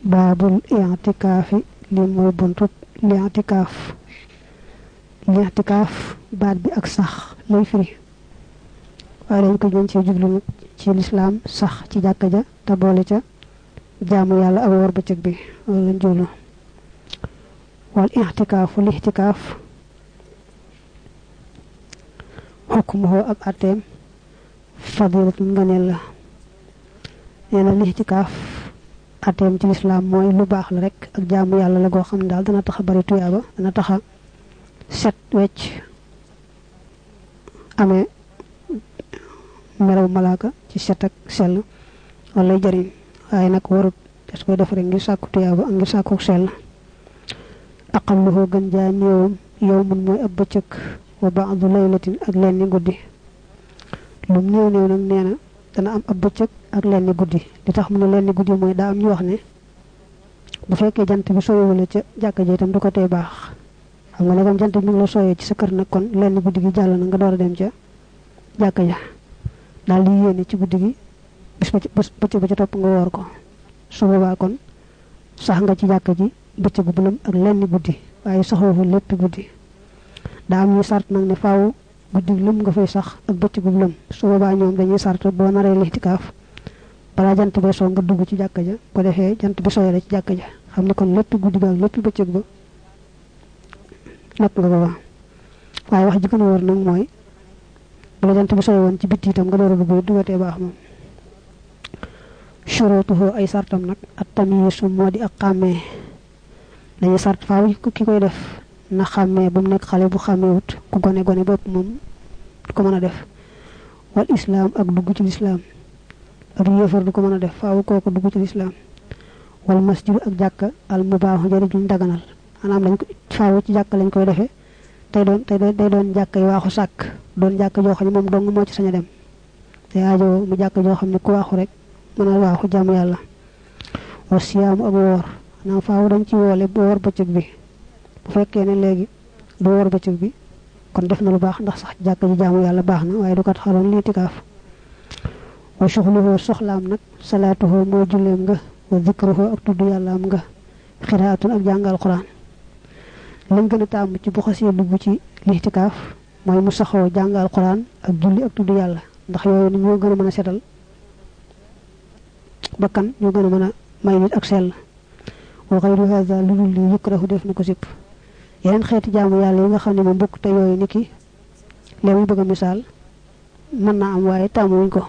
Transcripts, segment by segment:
babul i'tikafi li moy buntu i'tikaf baat bi ak sax lay firi waaye dañ ko gën ci jublu ci l'islam sax ci jàkka ja te boole ca jaamu yàlla ak wor bëccëg bi wala jublu wal i'tikafu l'ihtikaf hukmuhu ak atem fadilatun nganel la neena l'ihtikaf atem ci l'islam moy lu bax la rek ak jaamu yàlla la go xam dal dana taxa bari tuyaaba dana taxa set wecc amé meraw malaka ci set ak sel wala jariñ ay nak warut des koy def rek ngir sakku tuyaaba ak ngir sakku sel aqalluhu gën jaa néewam yowmun mooy ab bëccëg wa ba'du laylatin ak lenni guddi lu néew néew nag nee na dana am ab bëccëg ak lenni guddi li tax mu ne lenni guddi mooy daa am ñu wax ne bu fekkee jant bi sooyewula ca jàkka ji itam du ko tey baax xam nga ne comme jant bi la sooyee ci sa kër nag kon lenni guddi gi jàll na nga door a dem ca jàkka ja daal di yéene ci guddi gi bis bëccëg ba ca topp nga woor ko su boobaa kon sax nga ci jàkka ji bëccëg bu lëm ak lenni guddi waaye saxoo fa lépp guddi daa am ñu sart nag ne faaw guddi lëm nga fay sax ak bëccëg bu lëm su boobaa ñoom dañuy sart boo naree lixtikaaf balaa jant bi soo nga dugg ci jàkka ja ko defee jant bi sooyee ci jàkka ja xam ne kon lépp guddi ga lépp bëccëg ba natt nga ko waaye wax ji gën a wóor nag mooy bu la jant bi sooyee woon ci bitti itam nga door a dugg dugatee baax moom shurutuhu ay sartam nag at tamyisu moo di ak xàmmee dañuy sart faaw ki koy def na xàmmee bu mu nekk xale bu xàmmeewut ku gone bopp moom du ko mën a def wal islam ak dugg ci l'islam ak yéefar du ko mën a def faaw kooku dugg ci l'islam wal masjid ak jàkka al mubaahu jari juñ daganal maanaam lañ ko faaw ci jàkka lañ koy defee day doon jàkka yi waaxu sàkk doon jàkka joo xam ne moom dong moo ci sañ a dem te aajo mu jàkka joo xam ne ku waaxu rek mën a waaxu jaamu yàlla wa siyaamu ak woor maanaam faaw dañ ci woole bu woor bëccëg bi bu fekkee ne léegi du woor bëccëg bi kon def na lu baax ndax sax jàkka ji jaamu yàlla baax na waaye du kat xaroon liitikaaf wa shughluhu soxlaam nag salaatuhu moo julleem nga wa dhikruhu ak tudd yàllaam nga xiraatun ak jàngal quran lañ gën a tàmm ci bu xasee dugg ci liitikaaf mooy mu saxoo jàngal quran ak julli ak tudd yàlla ndax yooyu ni ñoo gën a mën a setal bakkan ñoo gën a mën a may nit ak sell wa ghayru hadha lu dul li yukrahu def na ko sipp yeneen xeeti jaamu yàlla yi nga xam ne moom bokk te yooyu niki léegi bëgg a misaal mën naa am waaye tàmmuwuñ ko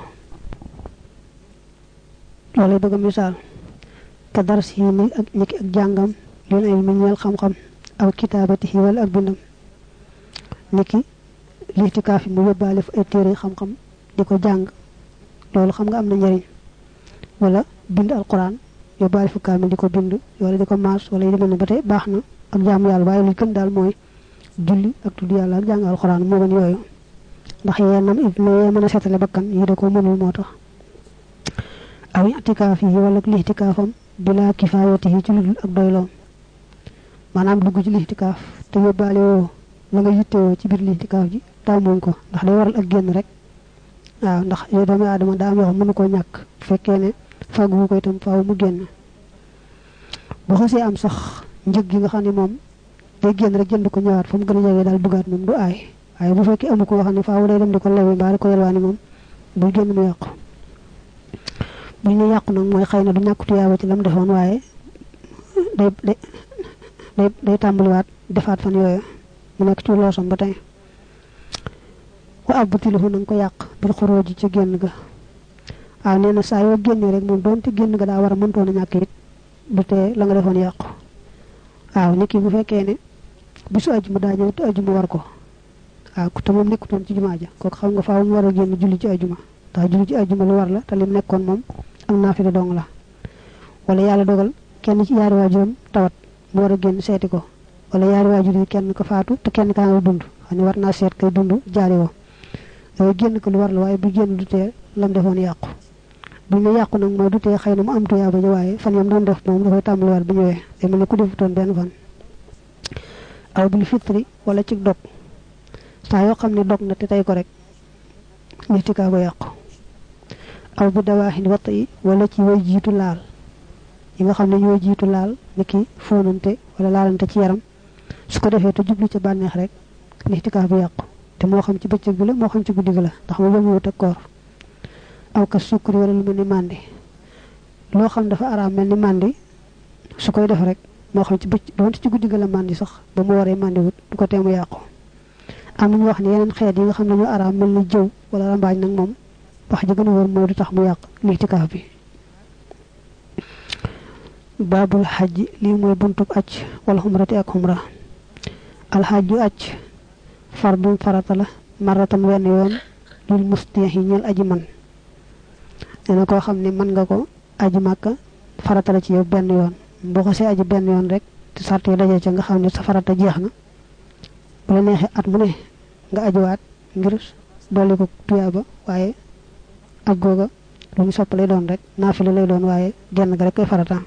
loolu bëgg a misaal ka dars yi niki ak jàngam lil ilmi ñeel xam-xam aw kitaabatihi wala ak bindam niki liitikaaf mu yóbbaale fa ay téere xam-xam di ko jàng loolu xam nga am na njariñ wala bind alquran yóbbaale fu kaamil di ko bind wala di ko maas wala yi demee ne ba tey baax na ak jaamu yàlla waaye li gën daal mooy julli ak tudd yàlla ak jàng alquran moo gën yooyu ndax yeenam it lay mën a seetale bakkan yi da ko mënul moo tax aw i'tikaaf yi wala liitikaafam bila kifaayatihi ci ludul ak doyloom maanaam dugg ci liitikaaf te yóbbaale woo la nga yittewoo ci biir liitikaaf ji tàmmuñ ko ndax day waral ak génn rek waaw ndax yooyu doomu aadama daa am yoo xam mënu koo ñàkk bu fekkee ne fàggu ko itam faaw mu génn bu xasee am sax njëg gi nga xam ne moom day génn rek jënd ko ñëwaat fa mu gën a jege daal dugaat moom du aay waaye bu fekkee amu ko nga xam ne faaw day dem di ko lewe mbaa di ko yelwaani moom bu génn mu yàqu bu ñu yàqu nag mooy xëy na du ñàkk tuyaaba ci lam defoon waaye day tàmbaliwaat defaat fan yooyu mu nekk ci loosam ba tey wa abtiluhu nang ko yàq bil xuruji ci génn ga waaw nee na saa yoo génnee rek moom doonte génn ga daa war a mëntoon a ñàkk it du tee la nga defoon yàqu waaw niki bu fekkee ne bisu ajuma daa ñëw te ajuma war ko waaw te moom nekkutoon ci jumaa ja kooku xam nga faaw mu war a génn julli ci ajuma ndax julli ci ajuma lu war la te lim nekkoon moom ak naafila dong la wala yàlla dogal kenn ci yaari waajuram tawat mu war a génn seeti ko wala yaari waajur yi kenn ko faatu te kenn kaa nga dund xam ne war naa seet kay dund jaari woo génn ko lu war la waaye bu génn du tee lam defoon yàqu bu ñu yàqu nag mooy du tee xëy na mu am tuyaaba ja waaye fan yam doon def moom dafay tàmbaliwaat bu ñëwee day mel ne ku defutoon benn fan aw bil fitri wala ci dog saa yoo xam ne dog na te tey ko rek liitikaaf ba yàqu aw bi dawaaxin watt yi wala ci way jiitu laal yi nga xam ne ñoo jiitu laal niki fóonante wala laalante ci yaram su ko defee te jublu ci bànneex rek lixtikaaf bi yàqu te moo xam ci bëccëg bi la moo xam ci guddi gi la ndax mu jëmwut ak koor aw ka sukkuri wala lu mel ni màndi loo xam dafa araam mel ni màndi su koy def rek moo xam ci bëccëg doonte ci guddi gi la màndi sax ba mu waree màndi wut du ko teemu yàqu am nañu wax ne yeneen xeet yi nga xam ne ñu araam mel ni jëw wala rambaaj nag moom wax ji gën a wóor mooy du tax mu yàq lixtikaaf bi baabul xajji lii mooy buntub aj wala xumrati ak xumra alxajju aj fardum farata la maratan wenn yoon lil mustihi ñeel aji man nee na koo xam ne mën nga ko aji màkka farata la ci yow benn yoon boo ko see aji benn yoon rek te sart yi daje ca nga xam ne sa farata jeex na bu la neexee at mu ne nga ajiwaat ngir dolli ko tuyaaba waaye ak googa lu ñu sopp lay doon rek naafila lay doon waaye genn ga rek koy farata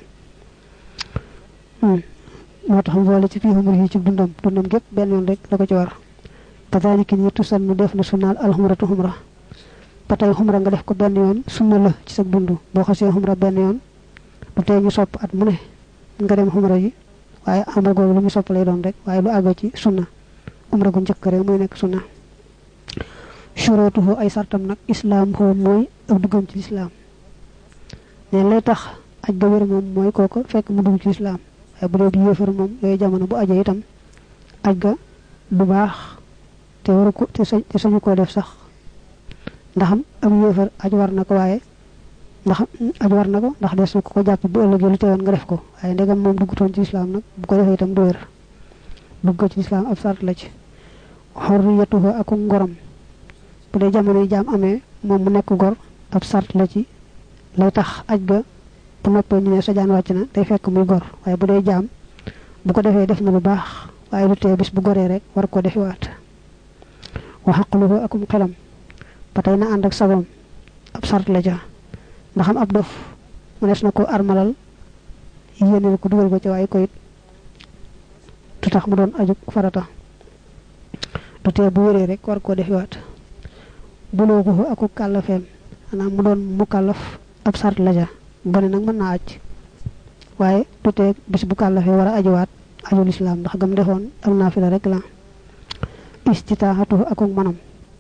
moo tax mu boole ci fii xumur yi ci dundam gépp benn yoon rek da ko ci war kazaalika ni tusal nu def na sunnaal alxumratu xumra ba tey xumra nga def ko benn yoon sunna la ci sa dund boo xasee xumra benn yoon bu tey ñu sopp at mu ne nga dem xumra ji waaye amra googu lu ñu sopp lay doon rek waaye lu àgg ci sunna umra gu njëkk rek mooy nekk sunna shurutuhu ay sartam nag islaam xoo mooy ak duggam ci lislaam ne lay tax aj ga wér moom mooy kooko fekk mu dugg ci lislaam waaye bu dee bi yéefar moom yooyu jamono bu aje itam aj ga du baax te waru ko te sañu koo def sax ndax am yéefar aj war na ko waaye ndax aj war na ko ndax des na ko jàpp bu ëllëgee lu teewoon nga def ko waaye ndegam moom duggutoon ci lislaam nag bu ko defee itam du wér dugg ci lislaam ab sart la ci xorriyatuhu ak ngoram bu dee jamono yi jaam amee moom mu nekk gor ab sart la ci lay tax aj ga bu noppee ñu ne sa jaan wàcc na day fekk muy gor waaye bu dee jaam bu ko defee def na lu baax waaye lu tee bis bu goree rek war ko defiwaat wa xaqluhu akum xelam ba tey na ànd ak sagoom ab sart la ca ndax am ab dof mënees na ko armalal yéene ko dugal ko ci waaye koyit du tax mu doon aju farata du tee bu wéree rek war koo defiwaat bulooguhu aku kàllafeem maanaam mu doon mu kàllaf ab sart la ca gone nag mën naa aj waaye du tee bis bu kàllafee war a ajuwaat aju lislaam ndax gam defoon ak naafila rek la istitaaxatuhu aku manam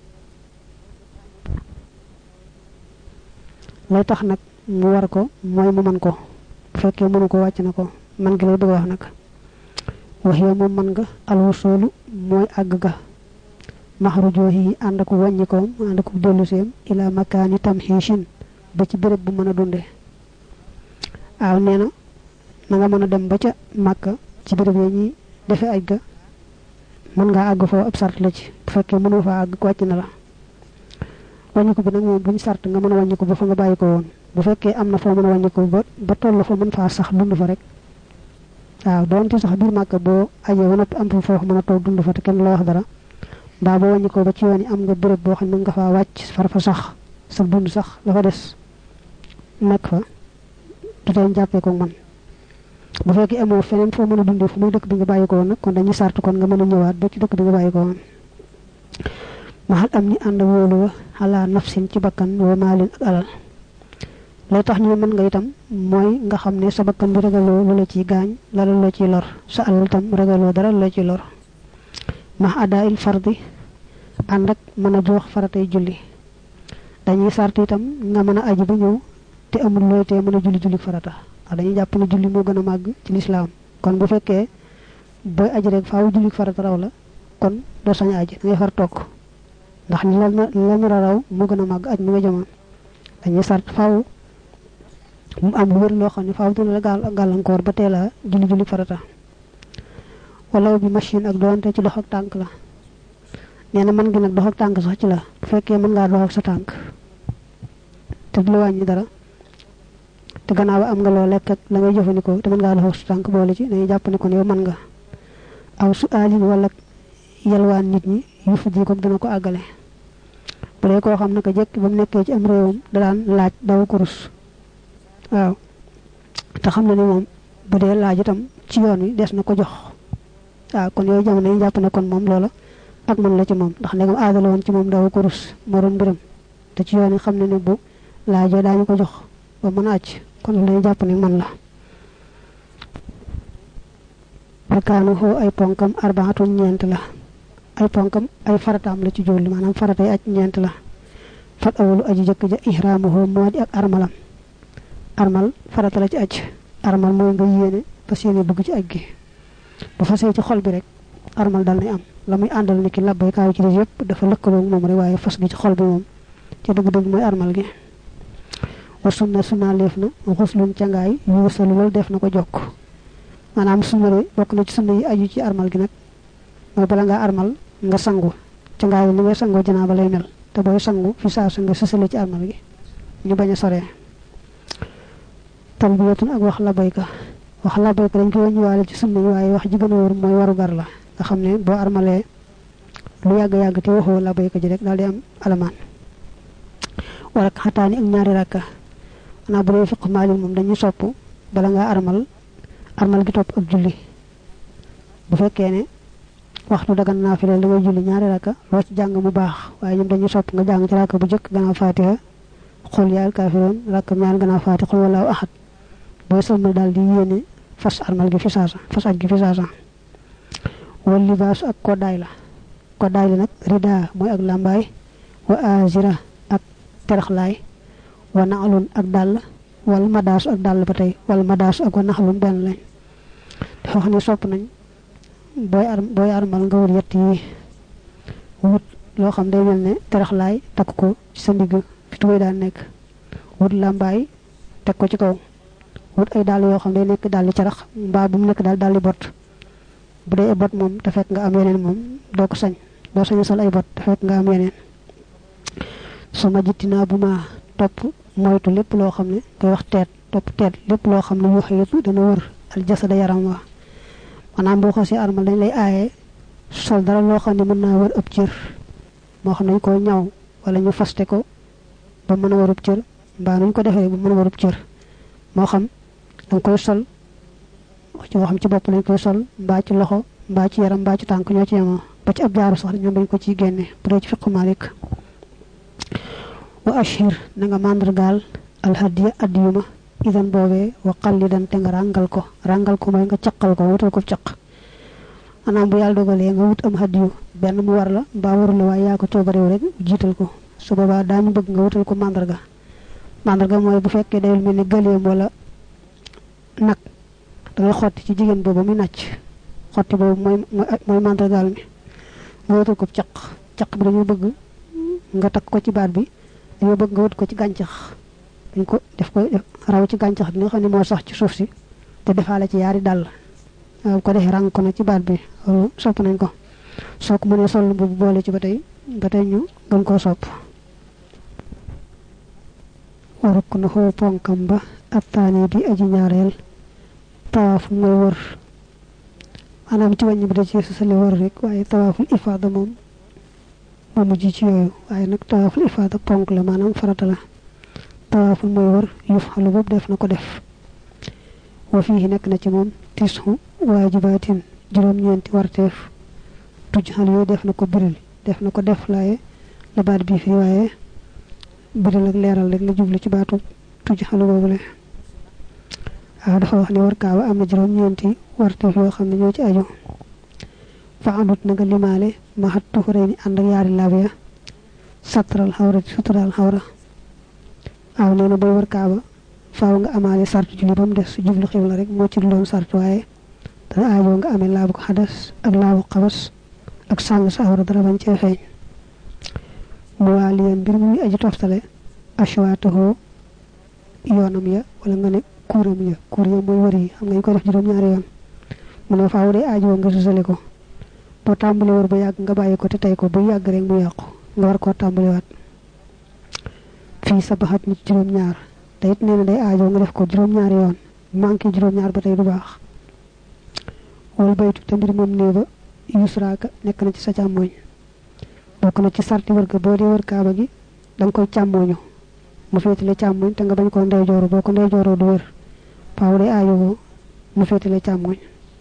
lay tax nag mu war ko mooy mu man ko bu fekkee mënu ko wàcc na ko man gi lay bëgg wax nag wax yow moom man nga alwusoolu mooy àgg ga maxrujoohi ànd ak wàññikoom ànd ak delluseem ila makaani tamxiishin ba ci béréb bu mën a dunde waaw nee na nga mën a dem ba ca màkka ci béréb yi ñuy defe aj ga mën ngaa àgg foo ab sart la ci bu fekkee mënoo fa àgg wàcc na la wàññiku bi nag moom buñu sart nga mën a wàññiku ba fa nga bàyyi ko woon bu fekkee am na foo mën a wàññiku ba toll fa mën faa sax dund fa rek waaw doonte sax biir màkka boo ajee ba noppi am fa foofu mën a toog dund fa te kenn la wax dara mbaa boo wàññi ko ba ci yoon yi am nga béréb boo xam ne nga faa wàcc far fa sax sa dund sax dafa des nekk fa du tey jàppee ko man bu fekkee amoo feneen foo mën a dundee fu muy dëkk bi nga bàyyi ko woon nag kon dañuy sart kon nga mën a ñëwaat ba ci dëkk bi nga bàyyi ko woon maxal am ni ànd wóolu wa xalaa nafsin ci bakkan wa maalin ak alal lay tax ñu mën nga itam mooy nga xam ne sa bakkan bi ragaloo lu la ciy gaañ lala la ciy lor sa alal itam ragaloo dara lu la ciy lor max adaa il fardi ànd ak mën a joox faratay julli dañuy sart itam nga mën a aji ba ñëw te amul looy tee mën a julli farata ndax dañuy jàpp ne julli moo gën a màgg ci lislaam kon bu fekkee booy aji rek faaw julli farata raw la kon doo sañ aji da ngay far toog ndax li la nar a raw moo gën a màgg aj mi nga jëmoon dañuy sart faaw mu am lu wér loo xam ne faaw dina la gàllankoor ba teel a julli farata wala bi machine ak doonte ci dox ak tànk la nee na mën gi nag dox ak tànk sax ci la bu fekkee mën ngaa dox ak sa tànk te du la wàññi dara te gannaaw am nga loo lekk ak la ngay jëfandikoo te mën ngaa dox ak sa tànk boole ci dañuy jàpp ne kon yow mën nga aw su aalin wala yalwaan nit ñi yu fuddi ko dana ko àggale bu dee koo xam naka jekk ba mu nekkee ci am réewam da daan laaj daw kurus waaw te xam na ne moom bu dee laaj itam ci yoon wi des na ko jox waaw kon yooyu jamono yi jàpp ne kon moom loola ak man la ci moom ndax ndegam aada la woon ci moom daw kurus moo doon mbiram te ci yoon yi xam ne ne bu laajoo daañu ko jox ba mën a àcc kon lañu jàpp ne man la arkaanu ho ay ponkam arbaatun ñent la ay ponkam ay faratam la ci jollu manam faratay aj ñent la fat awlu aji jëk ja ihramuhu modi ak armalam armal farata la ci aj armal moy nga yene fasiyene bëgg ci aj gi bu fasé ci xol bi rek armal dal ni am lamuy andal niki labbay kaaw ci yépp dafa lekkalo mom rek waye fas gi ci xol bi mom ci dëgg dëgg moy armal gi wa sunna lefna xuslun ca ngaay yu salu lol def nako jokk manam sunna bokk na ci sunna yi aju ci armal gi nak moy bala nga armal nga sangu ca ngaay ni nga sangu janaaba lay mel te boy sangu fi sa nga sësale ci armal gi ñu baña soré talbiyatun ak wax labayka dañ ko wëñu walé ci sunna yi waye wax ji gëna wër moy waru gar la nga xamné bo armalé lu yag te waxo labayka ji rek daldi am alaman wala xataani ak ñaari rakka ana bu fiq malik mom dañuy sopp bala nga armal gi top ak julli bu fekkee ne waxtu dagan naafila la ngay julli ñaari rakka lo ci jang mu baax waye ñum dañuy sopp nga jang ci rakka bu jëk gëna fatiha xul yaal kafirun rakka ñaan gëna fatiha xul wallahu ahad boy sëlmal dal di yene fas armal gi fi saasa fas aj gi fi saasa wal libas ak koday la nak rida moy ak lambay wa azira ak teraxlay wa na'lun ak dal wal madas ak dal batay wal madas ak wa na'lun ben lañ dafa xani sopp nañ boy armal nga wër yett yi wut lo xam day melne teraxlay tak ko ci sa ndig fi tuwé da nek wut lambay tek ko ci kaw wut ay dal yo xam day nek dal ci rax mba bu nek dal bot bu dé bot mom ta fek nga am yenen mom do ko sañ do sañu sol ay bot ta fek nga am yenen sama jittina bu ma top moytu lepp lo xamne koy wax top tet lepp lo xamne yu xeyatu dana wër al jasada yaram wa manam bo xossi armal dañ lay ayé sol dara lo xamne mën na wër ëpp ciir mo xamne ko ñaw wala ñu fasté ko ba mëna wër ëpp ciir ba ñu ko défé bu mëna wër ëpp ciir mo xam dang koy sol ci waxam ci bop lañ koy sol ba ci loxo ba ci yaram ba ci tank ñoo ci yama ba ci ab jaaru sax ñoom dañ ko ci génné bu dé ci fiqh malik wa ashir nga mandargal al hadiya adiyuma idan bobé wa qallidan te nga rangal ko moy nga ciakal ko wutal ko ciak anam bu yalla dogalé nga wut am hadiyu ben mu war la ba waru la way ya ko tobarew rek jital ko su baba dañu bëgg nga wutal ko mandarga moy bu fekke day melni gëleem wala nak da ngay xoti ci jigen bobu mi nacc xoti bobu moy mandargal mi nga wutal ko ciak bi dañu bëgg nga tak ko ci baat bi dañu bëgg nga wut ko ci gancax dañ ko def ko raw ci gancax bi nga xamne mo sax ci suuf si te defala ci yaari dal ko def rang ko na ci baat bi sopp nañ ko sok mu ne sol bu boole ci batay ñu gën ko sopp waru ko no ponkam ba atani di aji ñaarel tawaf moy wër anam ci wañu bi da ci sale wër rek waye tawaful ifada mom mu ji ci yoyu waye nak tawaful ifada ponk la manam farata la tawaful moy wër yufhalu bob def nako def wa fihi nak na ci mom tisu wajibatin juroom ñenti wartef tujhal yo def nako biril def nako def laye la baat bi fi waye biril ak leral rek la jublu ci baatu tujhal bobu le dafa wax ni war kaawa am na juroom ñenti wartef yo xamne ñoo ci aju fa amut nga limalé ma hattu reeni and ak yaari labiya satral hawra sutral hawra aw neena boy war kaaba faaw nga amale sartu julli bam dess jublu xewla rek mo ci doon sartu waye da aajo nga amé laabu ko hadas ak laabu qabas ak sang sa hawra dara bañ ci feñ mo waliyan bir muy aji toftale ashwatuhu yoonam ya wala nga ne kuram ya moy wari xam nga ko def juroom ñaari yoon mu ne faaw de aajo nga susale ko bo tambale wor ba yag nga bayiko te tay ko bu yag rek mu yaqku nga war ko tambale wat fi sabahat nit juroom ñaar tayit neena day aajo nga def ko juroom ñaari yoon manki juroom ñaar ba tay du baax wal baytu tambir mom neeba yusraka nek na ci sa chamoy bokk na ci sarti wër ga bo di wër kaaba gi dang koy chamoñu mu féetale chamoñ te nga bañ ko ndey joro boko ndey joro du wër paaw day aajo mu féetale chamoñ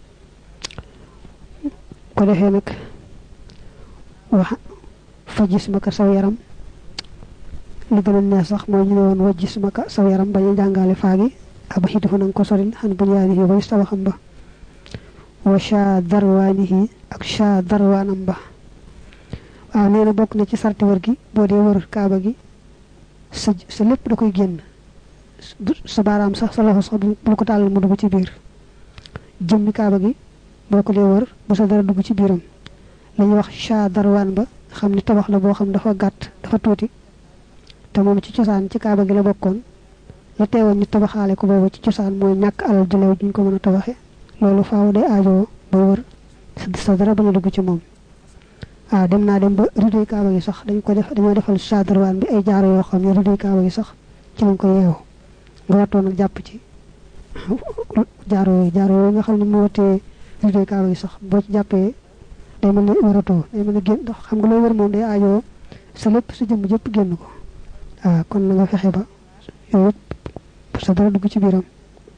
ko defé nak wax fa gismaka saw yaram li gëna neex sax mo ñu won wa gismaka saw yaram bañu jàngale faagi aba hidu nang ko soril han bu yaani yi way sawa xam ba wa sha darwanihi ak sha darwanam ba waaw neena bokk na ci sarti wër gi boo dee wër kaaba gi sa lépp da koy génn sa baaraam sax sa loxo sax bu ko tàllal mu dugg ci biir jëmmi kaaba gi boo ko dee wër ba sa dara dugg ci biiram lañu wax sha darwan ba xam ni tabax la boo xam dafa gàtt dafa tuuti te moom ci cosaan ci kaaba gi la bokkoon la teewoon ñu tabaxaale ko boobu ci cosaan mooy ñàkk alal ju leew juñ ko mën a tabaxe loolu faaw day aajoo ba wër sa dara bañ a dugg ci moom dem naa dem ba ridoy kaaba gi sax dañoo defal sha darwan bi ay jaaro yoo xam ne ridoy kaaba gi sax ci lañ ko yeewu nga wattoon ak jàpp ci jaaro yooyu nga xam ne mu watee ridoy kaaba gi sax boo ci jàppee day mel ne waratoo day mel ne génn ndax xam nga loo wër moom day aajoo sa lépp sa jëmm jëpp génn ko kon na nga fexe ba yow sa dara dugg ci biiram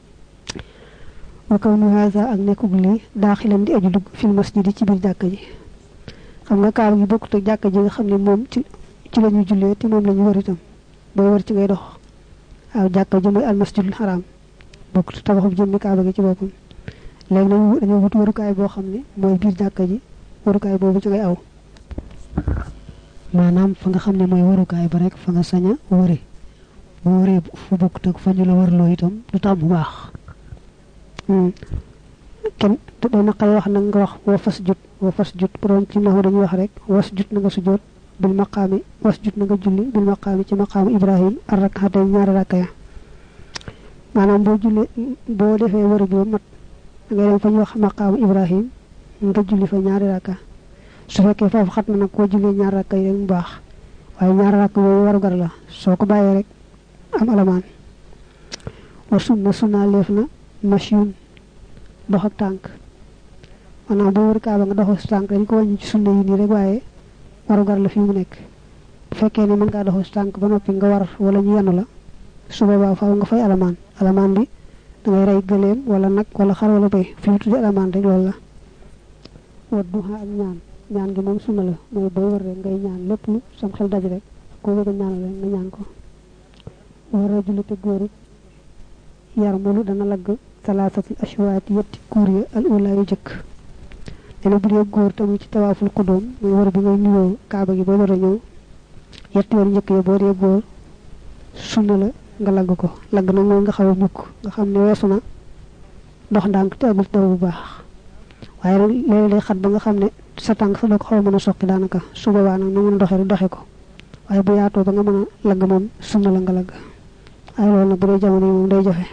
wa kawnu haza ak nekkug lii daaxilan di aju dugg fil masjid ci biir jàkka ji xam nga kaaba gi bokkut ak jàkka ji nga xam ne moom ci la ñuy jullee te moom la ñu wër itam booy wër ci ngay dox jàkka ji mooy al masjidul haram bokkut tabaxub jëmmi kaaba gi ci boppam léegi nag dañoo wut warukaay boo xam ne mooy biir jàkka ji warukaay boobu ci ngay aw maanaam fa nga xam ne mooy warukaay ba rek fa nga sañ a wëri bu wëree fu bokkut ak fa ñu la wërloo itam du tax bu baax kenn day naqare wax nag nga wax wa fas jut bu doon ci naxu dañuy wax rek was jut na nga sujjoot bil maqaami was jut na nga julli bil maqaami ci maqaamu ibrahim ar rak'atayn ñaari rakka ya maanaam boo defee wëri bi ba mat ngay dem fa ñu wax maqaamu ibrahim nga julli fa ñaari rakka su fekkee foofu xat na nag koo jullee ñaari rakka yi rek mu baax waaye ñaari rakka yooyu warugar la soo ko bàyyee rek am alamaan wa sunna leef na mashyun dox ak tànk maanaam boo wër kaaba nga doxu tànk dañ ko wàññi ci sunna yi nii rek waaye warugar la fi mu nekk bu fekkee ne mën ngaa doxu tànk ba noppi nga war wala ñu yenu la su boobaa faaw nga fay alamaan bi dangay rey gëleem wala nag wala xar wala bay fi mu tuddi alamaan rek loolu la wa duha ak ñaan gi moom sunna la mooy booy wër rek ngay ñaan lépp lu sam xel daj rek koo bëgg a ñaan rek nga ñaan ko war a julli te góor yarmulu dana lagg salaasatul ashwaati yetti kuur ya al ula yu jëkk dana bu dee góor tamit ci tawaaful xudóom muy wër bi ngay nuyoo kaaba gi boo door a ñëw yetti yoon njëkk ya boo dee góor sunna la nga lagg ko lagg nag mooy nga xaw a mukk nga xam ne weesu na dox ndànk te agul daw bu baax waaye léeg-léeg day xat ba nga xam ne sa tànk sa doo ko xaw a mën a soqi daanaka su boobaa nag na mën a doxe rek doxe ko waaye bu yaatoo ba nga mën a lagg moom sunna la nga lagg ay loolu nag bu dee jamono yi moom day jafe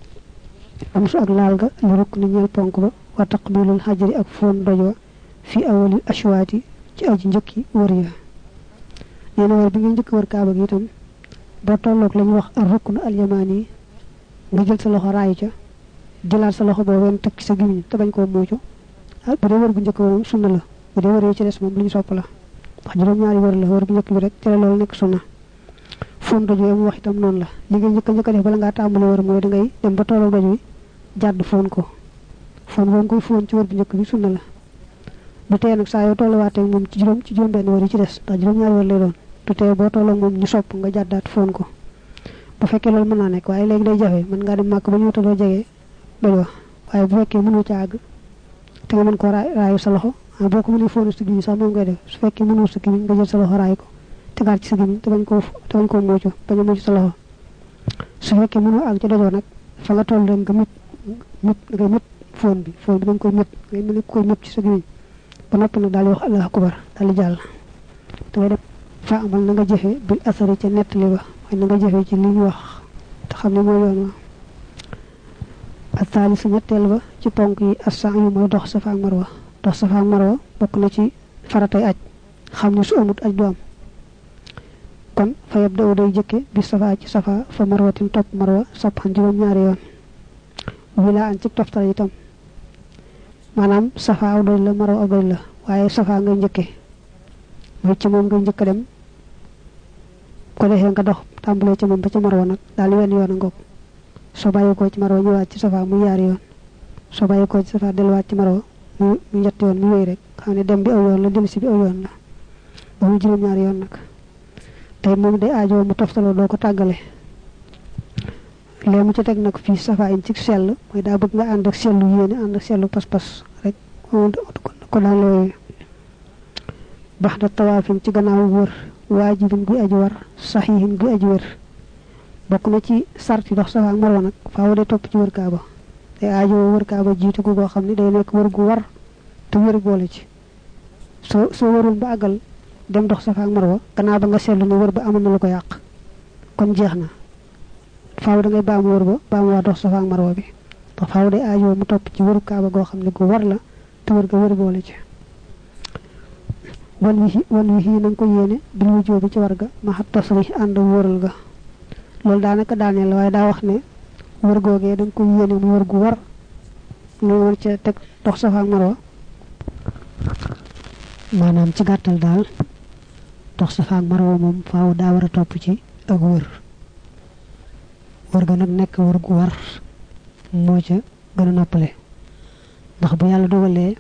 am su ak laal ga li rukk ni ñeel ponk ba wa taqbilul xajari ak foon doj wa fi awalil ashwaati ci aji njëkki wër ya nee na wër bi nga njëkk wër kaaba gi itam boo tolloog la ñu wax ar rukn al yamani nga jël sa loxo raay ca jëlaat sa loxo boobu teg ci sa gimiñ te bañ koo muucu bu dee wër bu njëkk moom sunna la bu dee wër yi ci des moom lu ñu sopp la wax juróom-ñaari wër la wër bu njëkk bi rek ci la loolu nekk sunna foon doj mu wax itam noonu la li nga njëkk a def bala ngaa tàmbali wër mooy da ngay dem ba tolloog doj wi jàdd foon ko foon boo koy foon ci wër bu njëkk bi sunna la du tee nag saa yoo tolluwaatee moom ci juróom benn wër yi ci des ndax juróom-ñaari wër lay doon du tee boo tolloog moom ñu sopp nga jàddaat foon ko bu fekkee loolu mën naa nekk waaye léegi day jafe mën ngaa dem màkk ba ñëw taloo jege doj wax waaye bu fekkee mënoo ca àgg te nga mën koo raayu sa loxo boo ko mënee foonu sa gimiñ sax moom ngay def su fekkee mënoo sa gimiñ nga jël sa loxo raay ko tegaat ci sa gimiñ te bañ koo muucu bañ a muucu sa loxo su fekkee mënoo àgg ca dojoo nag fa nga toll rek nga ngay mët foon bi dañ koy mët ngay mën a koy mët ci sa gimiñ ba noppi nag daal di wax allahu akbar daal di jàll te ngay def fa amal na nga jëfe bil asari ca nettali ba waaye na nga jëfe ci li ñu wax te xam ne mooy yoon wa asaali su ñetteel ba ci ponk yi assan yu mooy dox safa ak marwa bokk na ci faratay aj xam ne su amut aj du am kon fa yab da day jëkke bi safa ci safa fa marwatin topp marwa sappan juróom-ñaari yoon wila an ci toftal itam maanaam safa aw doj la marwa aw doj la waaye safa ngay njëkke mooy ci moom ngay njëkk a dem ko defee nga dox tàmbalee ci moom ba ca marwa nag daal wenn yoon a ngoog soo bàyyi ko ci marwa ñëwaat ci safa mu yaari yoon soo bàyyi ko ci safa delluwaat ci marwa mu ñetti yoon mu wéy rek xam ne dem bi aw yoon la dellusi bi aw yoon la ba mu juróom-ñaari yoon nag tey moom day aajoo mu toftaloo doo ko tàggale lému ci tek nak fi safa in ci sel moy da bëgg nga and ak selu yene and ak selu pass pass rek ko da loy baxda tawafin ci gannaaw wër wajibin gu aji war sahihin gu aji wër bokku na ci sarti dox safa ak marwa nak faaw de top ci wër kaaba te aajo wër kaaba jiitu ko go xamni day nek wër gu war te wër boole ci so wërul ba agal dem dox safa ak marwa gannaaw ba nga selu ni wër ba amana lu ko yaq kon jeexna faaw da ngay baam wër ba baam wa dox safa ak marwa bi to faaw de aajo mu top ci wër kaaba go xamni gu war la te wër ga wër boole ci wan wi nang ko yene bi mu jobi ci warga ma hat tasrih and wëral ga lol daanaka daanel way da wax ne wër goge dang ko yene mu wër gu war ñu wër ci tek dox safa ak marwa manam ci gattal dal dox safa ak marwa mom faaw da wara top ci ak wër ga nak nek wër gu war mo ca gëna noppale ndax bu yalla dogalé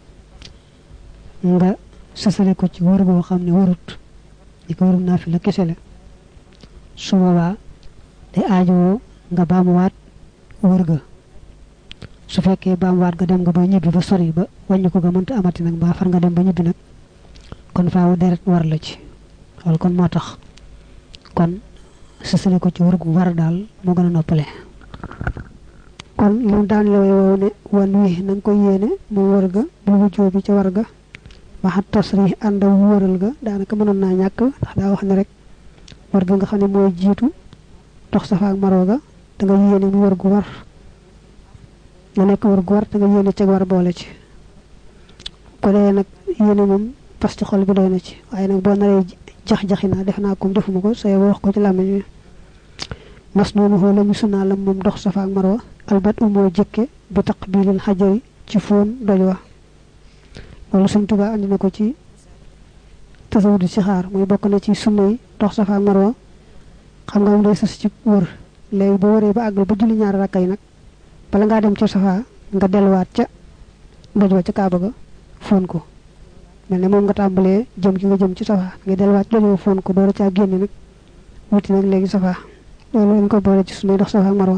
nga sasale ko ci wër bo xamni warut di ko warum nafila kessela su baba de aajo nga baamuwaat wër ga su fekkee baamuwaat ga dem nga ba ñibbi ba sori ba wañu ko ga mënta amati nak ba far nga dem ba ñibbi nak kon faaw deret war la ci wal kon motax kon sasale ko ci wër gu war dal mo gëna noppale kon lu daan la wone wan wi nang ko yene mu wër ga bu jobi ci war ga waxat tasrih and wëral ga daanaka mënon na ñak ndax da wax ne rek war ga nga xamne moy jitu dox safa ak marwa ga da nga yene mu wër gu war na nek wër gu war da nga yene ci war boole ci ko lay nak yene mom pas ci xol bi doyna ci waye nak bo naré jax-jaxina def na ko defuma ko sey wax ko ci lamagne masnunu ho la musuna lam mom dox safa ak marwa albat mo jëkke bi taqbilil hajari ci fon dojwa wala señ tuba andi nako ci tasawudu sixar moy bokk na ci sunna yi dox safa ak marwa xam nga mu day sass ci wër lay bo wëré ba agal ba julli ñaar rakay nak bala nga dem ci safa nga delwaat ca dojwa ca kaaba ga fon ko melne mom nga tambalé jëm ci nga jëm ci safa nga delwaat dojwa fon ko doora ca genn nak wuti nak legi safa lolu ñu ko boole ci sunna dox safa ak marwa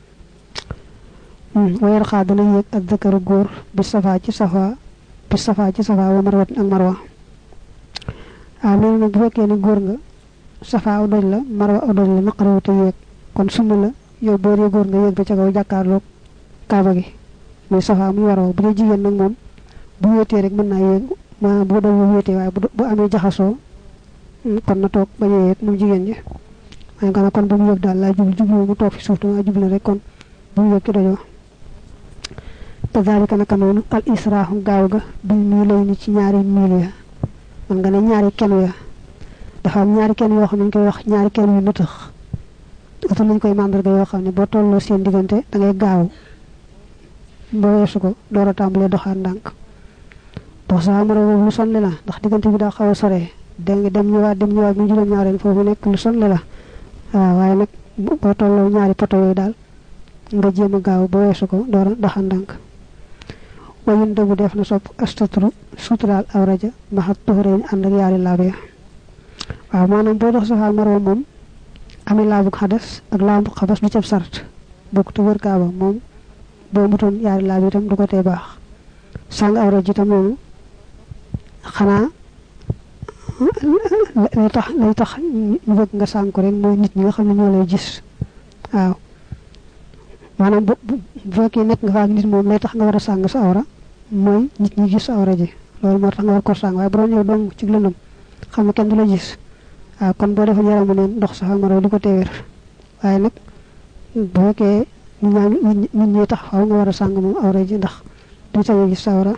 wayar xadana yek ak zakaru góor bi safa ci safa wa marwa ak marwa amel nak bu fekkee ni góor nga safa aw doj la marwa aw doj la naqaraw te yek kon sunna la yow bo re góor nga yek ba ca kaw jàkkaarloo kaaba gi muy safa muy waro bu dee jigéen nag moom bu wéetee rek mën naa yek ma bu daw wéetee waaye bu amee jaxasoo kon na toog bañ a yek moom jigéen ji waaye nga kon bu mu yek daal laa jublu mu toog fi suuf dama jublu rek kon bu mu yek ki dojoo kazalika naka nonu al israhu gawga bi mi lay ni ci ñaari mil ya man nga ne ñaari kenu ya dafa am ñaari kenu yo xamni koy wax ñaari kenu yu natax dafa lañ koy mandarga yo xamni bo tollo seen digënté da ngay gaaw bo yesu ko doora tambalé doxaan dank dox sa amara lu sonle la ndax digënté bi da xawa sore de nga dem ñëwaat ñu juroom ñaareel fofu nek lu sonle la waye nak bo tollo ñaari poto yoy dal nga jëm gaaw bo yesu ko doora doxaan dank wayun debu def na sopp astatru sutral awraja mahat tuhrayn and ak yaari labe waaw manam bo dox safa marwa mom ami labu hadas ak labu khabas du ci sart bokku tu wër kaaba mom bo muton yaari labe tam du ko té bax sang awraja tam mom xana lay tax ñu bëgg nga sang ko rek moy nit ñi nga xamni ñoo lay gis waaw manam bu fekkee nek nga fa nit mom lay tax nga wara sang sa awra moy nit ñi gis awra ji loolu mo tax nga war ko sang way bu doon yow dong ci lëndëm xam kenn du la gis kon bo defa yaram neen dox sax maro diko téwer waye nak bu fekkee nit ñi tax faaw nga wara sang mom awra ji ndax du taw gis awra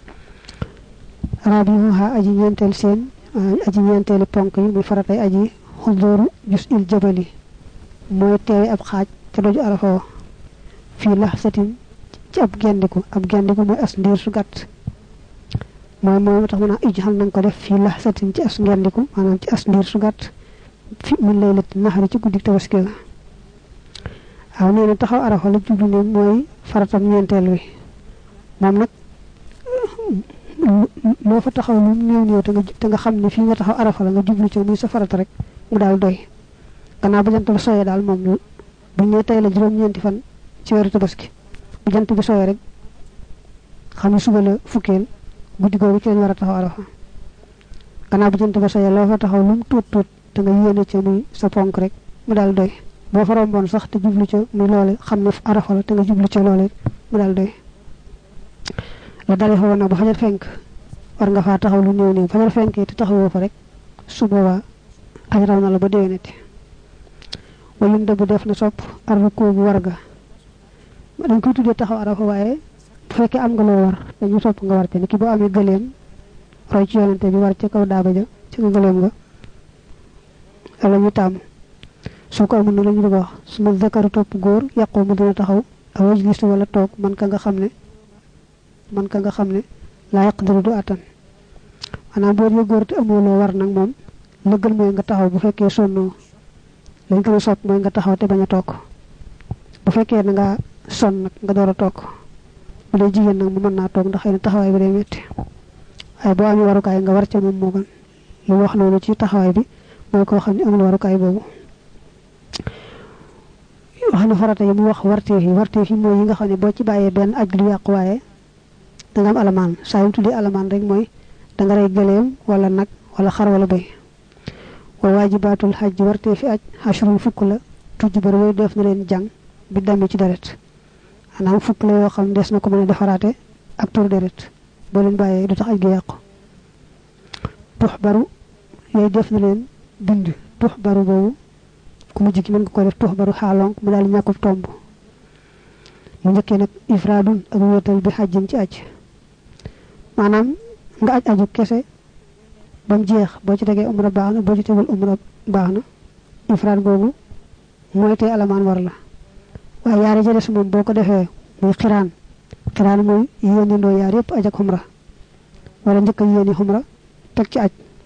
rabiha aji ñentel seen aji ñentel ponk yi muy faratay aji hudur jusul jabali moy téwé ab xaaj ci doju arafa fi lahsatin ci ab gendiku moy as ndir su gatt moy tax mëna ijhal nañ ko def fi lahsatin ci as gendiku manam ci as ndir su gatt fi min laylat nahari ci guddik tabaski aw neena taxaw arafa la jublu ne moy faratam ñentel wi mom nak lo fa taxaw lu ñew te nga xamni fi nga taxaw arafa la nga jublu ci muy sa farata rek mu dal doy kana ba jantal soye dal mom bu ñu tay la juroom ñenti fan ci wéru tabaski bu jant bi soye rek xam suba la fukel guddi googu ci lañ wara taxaw arafa kana bu jant ba soye la fa taxaw lu tut tut da nga yéene ci muy sa ponk rek mu dal doy bo fa rombon sax te jublu ci muy lolé xamne arafa la te nga jublu ci lolé mu dal doy la dalé ho na bu fajar fenk war nga fa taxaw lu neew ni fajar fenk te taxawoo fa rek suba wa ay raw na la ba déwénati walum da bu def na sopp arru ko bu warga dañ ko tuddé taxaw arafa waye bu fekkee am nga lo war dañu sopp nga war ci ni ki bo amé gëleem roy ci yonante bi war ci kaw daaba ja ci gëleem nga ala ñu tam su ko amul lañu bëgg wax suma zakaru top goor yaqo mu dina taxaw awaj listu wala tok man ka nga xamne la yaqdiru du atan ana bo ñu goor te amoo lo war nak mom lëggal moy nga taxaw bu fekkee sonno lañ ko sopp moy nga taxaw te baña tok bu fekkee nga son nak nga doora tok bu dee jigéen nak mu mën na tok ndax xeyna taxaway bi day metti ay bo ami warukaay nga war ci mom mo gën lu wax lolu ci taxaway bi moy ko xamni amul warukaay bobu waxna farata yi mu wax warte fi moy yi nga xamni bo ci baye ben aj lu yaq waye da nga am alaman sa yu tuddi alaman rek moy da nga ray gëleem wala nak wala xar wala bay wa wajibatul hajj warte fi aj hashrun fukk la tujbar way def na len jang bi dami ci deret anam fukk la yo xam des na ko mëna defaraté ak tour deret bo len baye du tax aj gi yaq tuhbaru yoy def na len bind tuhbaru bobu ku mu jigi mën ko def tuhbaru halon mu dal ñakku tomb mu ñëkke nak ifradun ak wotal bi hajjin ci aj manam nga aj aju kesse bam jeex bo ci tege umra baxna bo ci tegul umra baxna ifrad bobu moy té alaman war la way yaari jëlé mom boko defé muy xiran moy yéne ndo yaar yépp aj ak umra wala ñëk yéne umra tek ci aj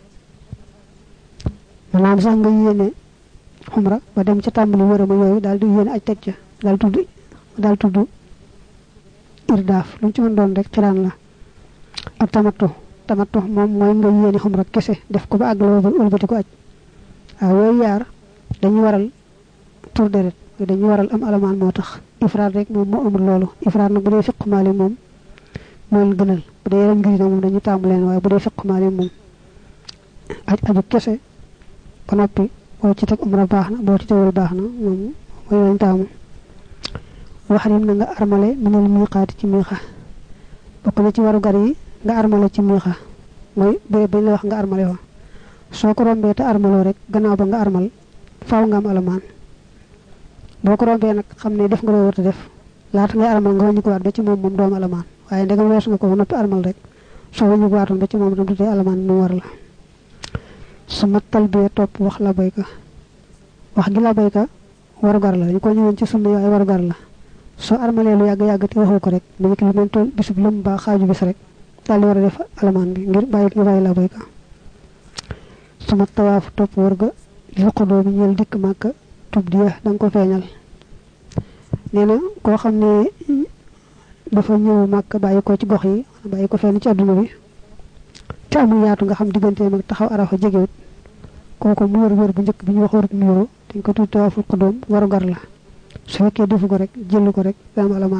manam sax nga yéne umra ba dem ci tambali wërama yoy dal di yéne aj tek ci dal tuddu irdaf lu ci mën doon rek xiran la ak tamattu mom moy nga yéne umra kesse def ko ba aglo wëlbati ko aj way yaar dañu waral tour deret dañu waral am alaman motax ifrad rek mom mo amul lolu ifrad nak bu dé fiq mali mom moy gënal bu dé yaram ngir mom dañu tam leen way bu dé fiq mali mom aj aju kesse ba nopi bo ci tek umra baxna bo ci tewul baxna mom moy lañ tam waxarim na nga armalé minal miqat ci miqa bokku na ci waru gar yi nga armalé ci miqa moy be la wax nga armalé wa soko rombé ta armalo rek gannaaw ba nga armal faaw nga am alaman boko rombé nak xamné def nga lo wërta def laat nga armal nga ñu ko wat ba ci mom doom alaman waye ndegam wess nga ko nopi armal rek so ñu ko waton ba ci mom dum tuté alaman mu war la suma talbiya top wax la bayka wax gi la bayka waru gar la ñu ko ñewon ci sunna yoy waru gar la so armalé lu yag yag ti waxo ko rek ni ki lu men tol bisub lam ba xaju bis rek dal wara def alaman bi ngir bayik ñu bay la bayka suma tawaf top warga li ko do ñel dik makka tub dia dang ko feñal neena ko xamne dafa ñew makka bayiko ci gox yi bayiko fenn ci aduna bi te amu yaatu nga xam digënté mak taxaw arafa jégewut koko mu wër bu ñëk bi ñu wax wër nuro dañ ko tuddu tawafu qudum waru gar la su fekke defu ko rek jël ko rek am alaman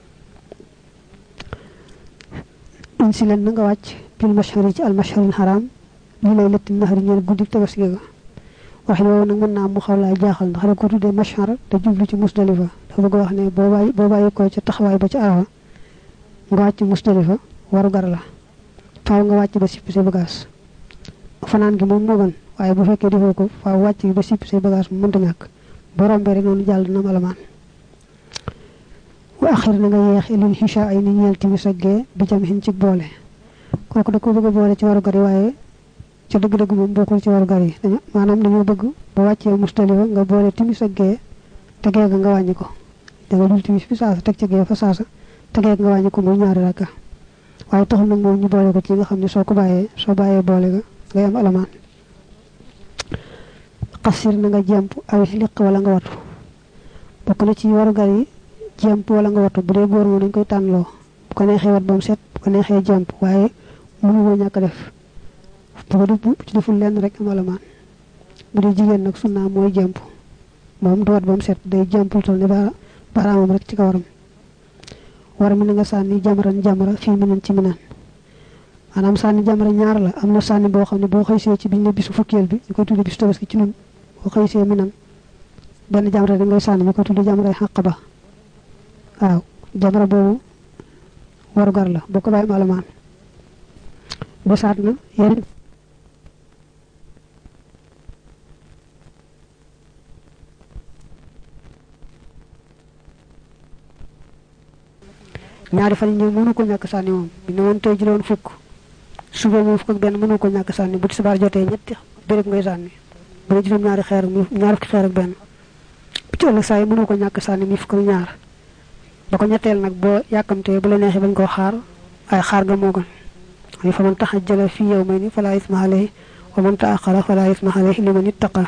insilan nga wacc bil mashhari ci al mashharil haram li lay lett nahar ñeel guddi tabaski ga wax lo nak mën na mu xawla jaaxal ndax da ko tuddé mashhar te jublu ci musdalifa dafa bëgg wax ne bo baye ko ci taxaway ba ci arafa nga wacc musdalifa waru gar la faaw nga wacc ba sipp say bagage fanaan gi mom mo gën waye bu fekkee defoo ko faaw wacc ba sipp say bagage mu mënta ñak borom be rek nonu jall na malaman wa akhir na nga yeex ilul hisha ay ni ñeel timis ak gee bi jam hin ci boole koku da ko bëgg boole ci waru gar waye ci deug deug mom bokul ci waru gar yi manam dañu bëgg ba wacce mustalifa nga boole timis ak gee te gee nga wañi ko da nga dul timis fi saasa tek ci gee fa saasa te gee nga wañi ko mo ñaari raka waye taxul nak mom ñu boole ko ci nga xamni soko baye boole nga ngay am alaman qasir na nga jemp ay liq wala nga watu bokku na ci waru gar yi jemp wala nga watu bu dee goor mo dañ koy tanlo bu ko nexé wat bam set bu ko nexé jemp waye mënu wo ñaka def bu ko ci deful lenn rek am alaman bu dee jigen nak sunna moy jemp moom du wat ba mu set day jàmpul tol ne baaraamam rek ci kawaram war mi nga sànni jamra fii minan ci minan maanaam sànni jamra ñaar la am na sànni boo xam ne boo xëysee ci biñ ne bisu fukkeel bi ñu koy tudde bisu tabaski ci nun boo xëysee minan benn jamra da ngay sànni ñu koy tudde jamray xaqaba waaw jamra boobu warugar la boo ko bàyyi malamaan desaat na yeneen ñaari fan ñëw mënu ko ñàkk sànni moom bi ne woon tey ji loon fukk suba moom fukk ak benn mënu ko ñàkk sànni bu tisbaar jotee ñetti béréb ngay sànni bu dee juróom ñaari xeer mi ñaar fukki xeer ak benn bu ci ëllëg saa yi mënu ko ñàkk sànni mi fukk ak ñaar ba ko ñetteel nag boo yàkkamtee bu la neexee bañ koo xaar ay xaar ga moo gën ay fa man tahajjala fi yawmayni fala isma alayhi wa man ta'akhkhara fala isma alayhi liman ittaqa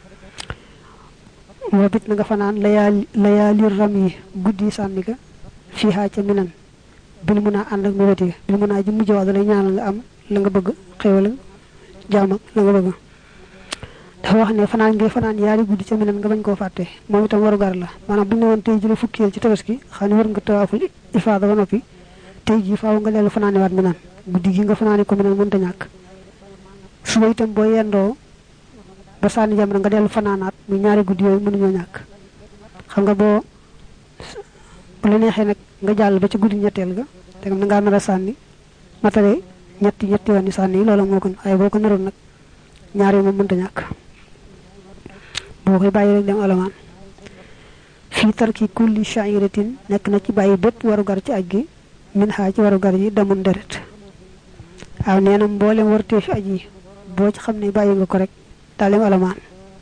wa bit na nga fanaan layaali ram yi guddi sànni ga fiha ca minan bil muna and ak mewati bil muna ji mujj wax da lay ñaanal nga am la nga bëgg xewal jaam ak la nga bëgg dafa wax ne fanaan ngay fanaan yaari guddi ca minan nga bañ koo fàtte moom itam waru gar la maanaam bu ne woon tey ji la fukkeel ci tabaski xam ne war nga tawaaful ifaada ba noppi tey ji faaw nga leelu fanaane waat minan guddi gi nga fanaane ko minan mënta ñàkk suba itam boo yendoo ba sànni jamra nga dellu fanaanaat muy ñaari guddi yooyu mënuñoo ñàkk xam nga boo bu la neexee nag nga jàll ba ci guddi ñetteel ga te nga ngaa nar a sànni matale ñetti yoon yi sànni loolu moo gën waaye boo ko naroon nag ñaari moom mënta ñàkk boo koy bàyyi rek dem alamaan fii tarki kulli sha'iratin nekk na ci bàyyi bépp warugar ci aj gi min xaa ci warugar yi damun deret waaw nee na mboolem wartee fi aj yi boo ci xam ne bàyyi nga ko rek daaleem alamaan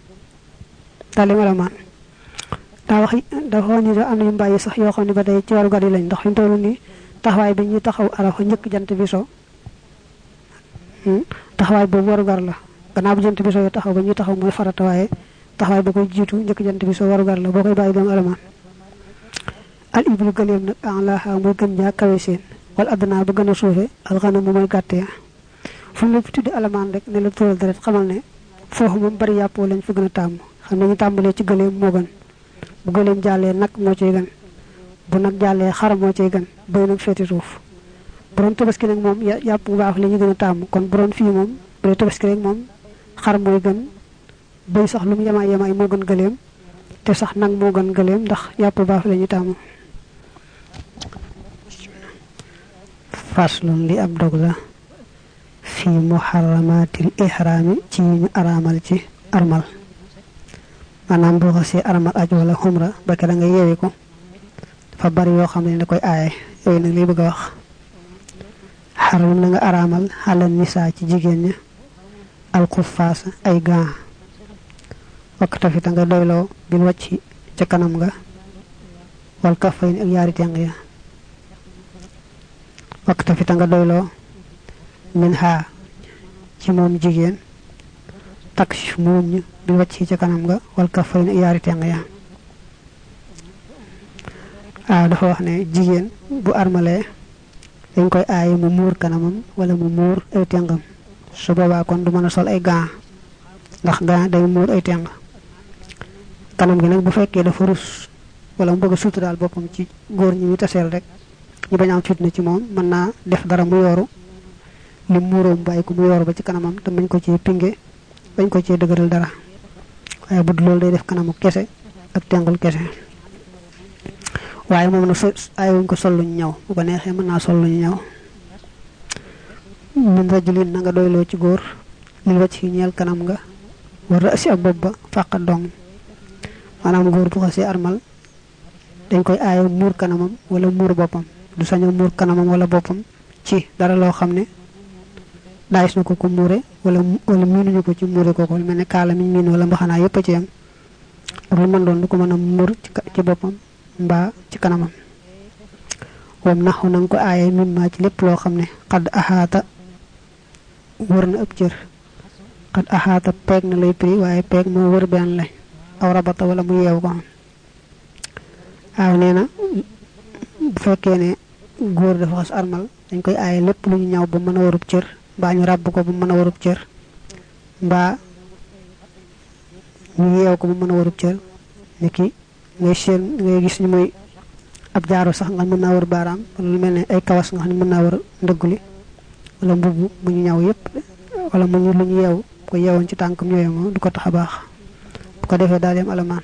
daa wax dafa wax ni am na yu bàyyi sax yoo xam ne ba tey ci warugar yi lañ ndax fi mu toll nii taxawaay bi ñuy taxaw arafa njëkk jant bi so taxawaay boobu warugar la gannaaw bu jant bi so taxaw ba ñuy taxaw mooy farata waaye taxawaay ba koy jiitu njëkk jant bi so warugar la boo koy bàyyi dem alamaan al iblu gëleem nag alaha mooy gën ñaa kawe seen wala adnaa ba gën a suufe alxanam mooy gàtte fu mu la fi tuddi alamaan rek ne la tuural deret xamal ne foofu moom bari yàppoo lañ fa gën a tàmm xam ne ñu tàmbalee ci gëleem moo gën bu gëleem jàllee nag moo ciy gën bu nag jàllee xar moo ciy gën bay nag feeti suuf bu doon tabaski nag moom yàpp bu baax la ñu gën a tàmm kon bu doon fii moom bu dee tabaski rek moom xar mooy gën bay sax lu mu yemaay moo gën gëleem te sax nag moo gën gëleem ndax yàpp bu baax la ñu tàmm faslun li ab dog la fi muharramatil ihrami ci ñu araamal ci armal maanaam boo xasee armal aj wala xumra ba ke da nga yeewi ko dafa bari yoo xam ne da koy aaye yooyu nag liy bëgg a wax xaram na nga araamal xalal nisaa ci jigéen ña alxufaas ay gaa wakk fi ta nga doyloo bil wàcc ca kanam nga wal kafay ni ak yaari teng ya wakk fi ta nga doyloo min xaa ci moom jigéen taksif muum ñu bil wàcc ca kanam nga wal kafay ni ak yaari teng ya dafa wax ne jigéen bu armalee dañ koy aaye mu muur kanamam wala mu muur ay tengam su boobaa kon du mën a sol ay gants ndax gants day muur ay teng kanam gi nag bu fekkee dafa rus wala mu bëgg a suturaal boppam ci góor ñi ñu taseel rek ñu bañ am fitna ci moom mën naa def dara mu yooru li muuroom bàyyi ko mu yooru ba ci kanamam te bañ ko ci pinge bañ ko ci dëgëral dara waaye bu dul loolu day def kanamu kese ak tengul kese waaye moom na ayewuñ ko sol luñu ñaw bu ko neexee mën naa sol luñu ñaw min rajulin na nga doyloo ci góor lil wacc yi ñeel kanam nga war a si ak bopp ba fàqa dong maanaam góor bu xasee armal dañ koy aaye muur kanamam wala muur boppam du sañoo muur kanamam wala boppam ci dara loo xam ne daayis na ko muure wala miinuñu ko ci muure ko mel ne kaala miñ miin wala mbaxanaa yépp a ci yam ak lu mën doon du ko mën a muur ci boppam mbaa ci kanamam wam naxu nanga ko aaye min ma ci lépp loo xam ne xadd axaata wër na ëpp cër xadd axaata peeg na lay prix waaye peeg moo wër benn lay aw rabata wala mu yeew ko nee na bu fekkee ne góor dafa xas armal dañ koy aaye lépp lu ñu ñaw ba mën a warub cër mbaa ñu ràbb ko ba mën a warub cër mbaa ñu yeew ko ba mën a warub cër niki ngay seen ngay gis ni muy ab jaaru sax nga mën naa wër baaraam wala lu mel ne ay kawas nga xam ne mën naa wër ndëgguli wala mbubb mu ñu ñaw yépp wala mu ñu lu ñu yeew ko yeewoon ci tànkam ñooyamo du ko tax a baax bu ko defee daal dem alamaan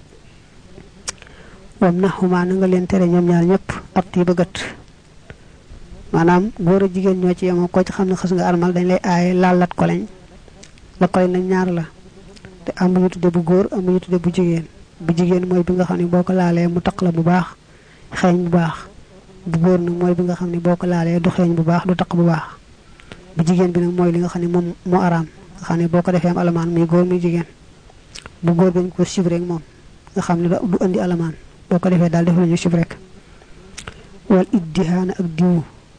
wam naxuma na nga leen tere ñoom ñaar ñëpp ab tii bëggat maanaam góor a jigéen ñoo ci yemoo ko ci xam ne xas nga armal dañ lay aaye laalat ko lañ la ko lañ nag ñaar la te am ñu tudde bu góor am ñu tudde bu jigéen mooy bi nga xam ne boo ko laalee mu taq la bu baax xeeñ bu baax bu góor nag mooy bi nga xam ne boo ko laalee du xeeñ bu baax du taq bu baax bu jigéen bi nag mooy li nga xam ne moom moo araam nga xam ne boo ko defee am alamaan muy góor muy jigéen bu góor dañ ko sib rek moom nga xam ne du andi alamaan boo ko defee daal def lañu sib rek wal iddihaana ak diwu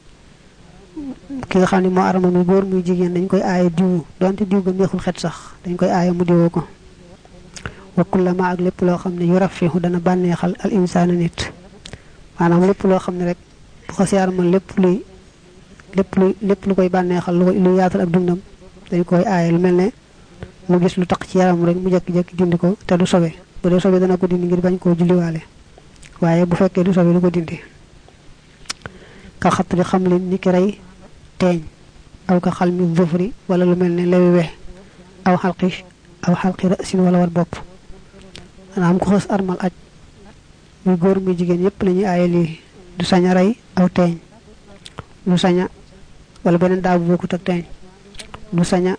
ki nga xam ne moo arama muy góor muy jigéen dañ koy aaye diwu donte diw ga neexul xet sax dañ koy aaye mu diwoo ko wa kullama ak lépp loo xam ne yu rafihu dana bànneexal al insaana nit maanaam lépp loo xam ne rek bu xasee armal lépp lu koy bànneexal lu yaatal ak dundam dañ koy aaye lu mel ne mu gis lu taq ci yaram rek mu jekki-jekki dindi ko te du sobe bu dee sobe dana ko dindi ngir bañ koo julliwaale waaye bu fekkee du sobe du ko dindi ka xat bi xam leen ni ki rey teeñ aw ka xal mi zufri wala lu mel ne lewi we aw xalqi rësin wala war bopp maanaam ko xës armal aj muy góor muy jigéen yépp lañuy aaye lii du sañ a rey aw teeñ du saña wala beneen daa bu bokkut ak teeñ du saña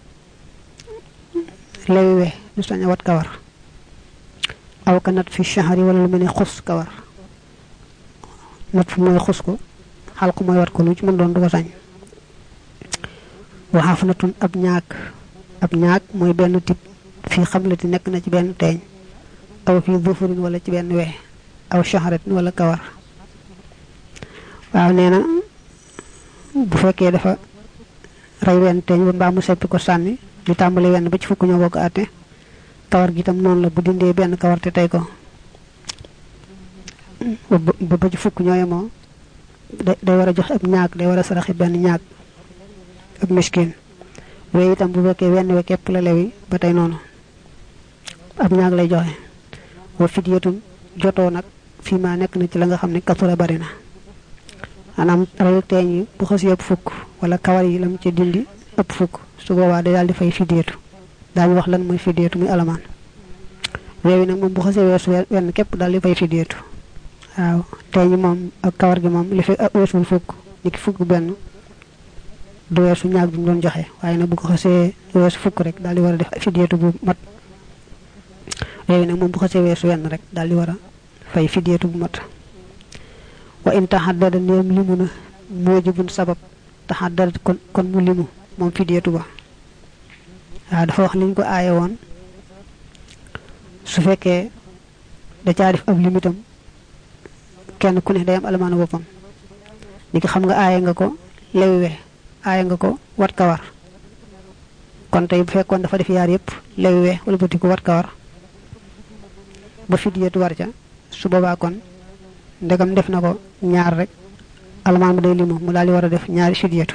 lewi we du saña wat kawar aw ka nat fi shahri wala lu mel ne xus kawar nat fi mooy xus ko xalq mooy wat ko lu ci mën doon du ko sañ waxaaf natun ab ñaag mooy benn tip fii xamlati nekk na ci benn teeñ aw fii zufurin wala ci benn we aw shahratin wala kawar waaw nee na bu fekkee dafa rey wenn teeñ ba mbaa mu seppi ko sànni di tàmbali wenn ba ci fukk ñoo bokk àtte kawar gi tam noonu la bu dindee benn kawar te tey ko ba ci fukk ñoo yemoo day war a jox ab ñaag day war a saraxi benn ñaag ab miskin we itam bu fekkee wenn we képp la lewi ba tey noonu ab ñaag lay joxe wa fidyatun jotoo nag fii maa nekk na ci la nga xam ne kasura bari na maanaam reyu teeñ yi bu xës yëpp fukk wala kawar yi lam ci dindi ëpp fukk su boobaa day daal di fay fidyatu daañu wax lan mooy fidyatu muy alamaan weewi nag moom bu xësee weesu wenn képp daal di fay fidyatu waaw teeñ yi moom ak kawar gi moom li fi weesul fukk ni ki fukk benn du weesu ñaag bi mu doon joxe waaye nag bu ko xësee weesu fukk rek daal di war a def fidyatu bu mat weewi nag moom bu xësee weesu wenn rek daal di war a fay fidyatu bu mat wa in taxaddada neem limu na moojibun sabab taxaddada kon mu limu moom fidyatu ba waaw dafa wax liñ ko aaye woon su fekkee da caa def ab limitam kenn ku ne day am alamaanu boppam ni ki xam nga aaye nga ko lewiwe aaye nga ko wat kawar kon tey bu fekkoon dafa def yaar yëpp lewiwe wala bëti ko wat kawar ba fidyatu war ca su boobaa kon ndegam def na ko ñaar rek alamaan bu day limu mu daal di war a def ñaari fidyatu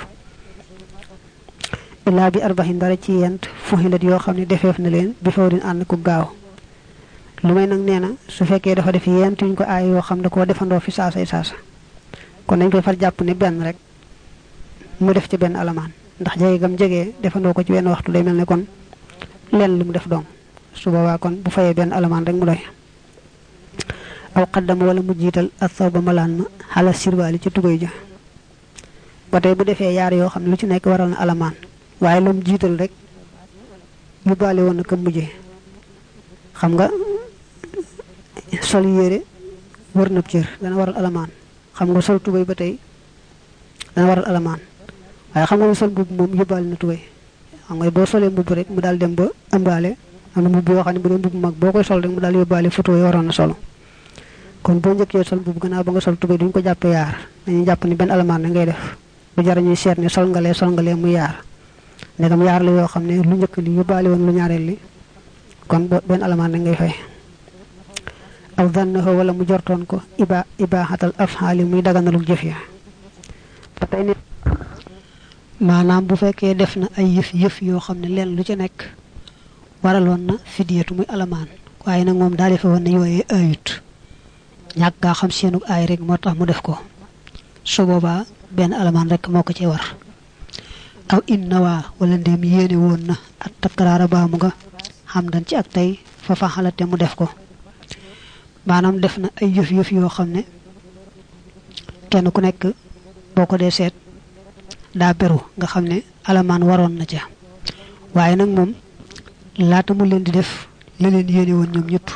illaa bi arbaxin dara ci yent fuxilat yoo xam ne defeef na leen bi fawrin ànd ku gaaw lu may nag nee na su fekkee dafa def yent yuñ ko aay yoo xam da koo defandoo fi saasa kon dañ koy far jàpp ne benn rek mu def ci benn alamaan ndax jege gam jegee defandoo ko ci benn waxtu day mel ne kon leen lu mu def doom su boobaa kon bu fayee benn alamaan rek mu doy aw qaddama wala mu jiital as-sawba malaan ma xala sirwaali ci tugay ja ba tey bu defee yaar yoo xam ne lu ci nekk waral na alamaan waaye lu mu jiital rek yóbbaale woon na ko mujjee xam nga sol yére wër na cër dana waral alamaan xam nga sol tubay ba tey dana waral alamaan waaye xam nga sol mbubb moom yóbbaale na tubay xam nga boo solee mbubb rek mu daal dem ba ëmbaale am na mbubb yoo xam ne bu dee mbubb mag boo koy sol rek mu daal yóbbaale photo yi waroon na solo kon boo njëkkee sol mbubb gannaaw ba nga sol tubay duñ ko jàppee yaar dañuy jàpp ni benn alamaan na ngay def bu jar ñuy seet ne sol nga lee muy yaar ndegam yaar la yoo xam ne lu njëkk li yóbbaale woon lu ñaareel li kon benn alamaan na ngay fay aw dannahu wala mu jortoon ko ibaaxatal afxaali muy daganalul jëf ya ba tey nit maanaam bu fekkee def na ay yëf yoo xam ne leen lu ci nekk waraloon na fidyatu muy alamaan waaye nag moom daa defe woon ne yooyee ayut ñàkk gaa xam seenu aay rek moo tax mu def ko su boobaa benn alamaan rek moo ko ci war aw innawaa wala ndéem yéene woon na ak takkaraara baamu nga xam dan ci ak tey fa faxalate mu def ko maanaam def na ay yëf yoo xam ne kenn ku nekk boo ko dee seet daa beru nga xam ne alamaan waroon na ca waaye nag moom laata mu leen di def la leen yéene woon ñoom ñëpp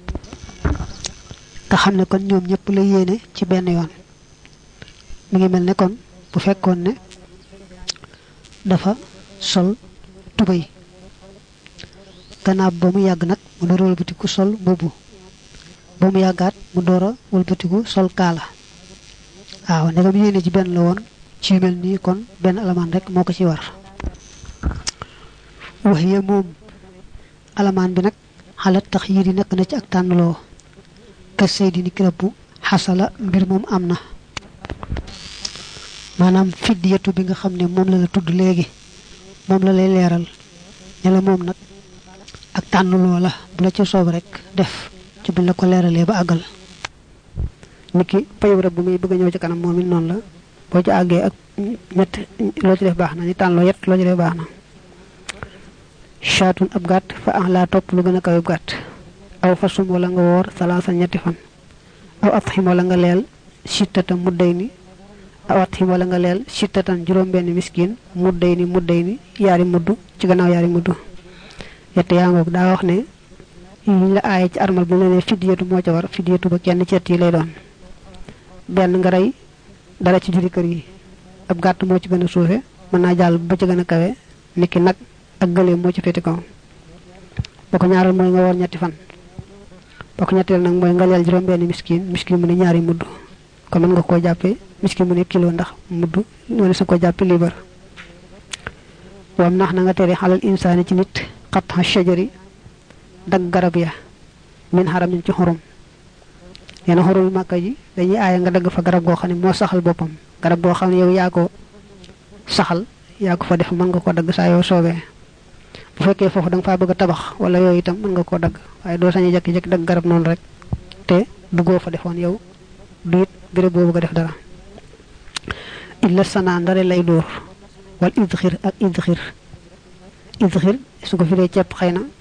nga xam ne kon ñoom ñëpp la yéene ci benn yoon mi ngi mel ne kon bu fekkoon ne dafa sol tubay gannaaw ba mu yàgg nag mu door a wëlbatiku sol mbubu ba mu yàggaat mu door a wëlbatiku sol kaala waaw ndegam yéene ci benn la woon ci mel nii kon benn alamaan rek moo ko ci war waxiya moom alamaan bi nag xalaat tax yii di nekk na ci ak tànnloo kës say di ni kirab bu xasala mbir moom am na maanaam fiddiyatu bi nga xam ne moom la la tudd léegi moom la lay leeral ne la moom nag ak tànnloo la bu la ci soob rek def ci bi la ko leeralee ba àggal niki payu rab bu muy bëgg a ñëw ci kanam moom it noonu la boo ci àggee ak ñett loo ci def baax na ni tànnloo yett loo ci def baax na chaatun ab gàtt fa an laa topp lu gën a kaw gàtt aw fasum wala nga woor salaasa ñetti fan aw atxim wala nga leel sittatan mudday ni aw atxim wala nga leel sittatan juróom-benn miskin mudday ni yaari mudd ci gannaaw yaari mudd yett yaa ngoog daa wax ne yi la aaye ci armal bi la ne fiddiyatu moo ca war fiddiyatu ba kenn ci yett yi lay doon benn nga rey dara ci juri kër yi ab gàtt moo ci gën a suufe mën naa jàll ba ci gën a kawe niki nag ak gëléem moo ci féete kaw ba ko ñaaral mooy nga woor ñetti fan ba ko ñetteel nag mooy nga leel juróom-benn miskin mu ne ñaari mudd kon mën nga koo jàppee miskin mu ne kilo ndax mudd wala sa ko jàppe liibar wam nax na nga tere xalal insaani ci nit xatxa shajari dagg garab ya min xaram ci xorom yenn xorul màkka ji dañuy aaya nga dagg fa garab goo xam ne moo saxal boppam garab goo xam ne yow yaa ko saxal yaa ko fa def mën nga ko dagg saa yoo soobee bu fekkee foofu da nga faa bëgg a tabax wala yooyu itam mën nga koo dagg waaye doo sañu jekki-jekki dagg garab noonu rek te duggoo fa defoon yow du it béréb boo bëgg a def dara illa sana ndare lay dóor wal idxir ak idxir su ko firee ceeb xëy na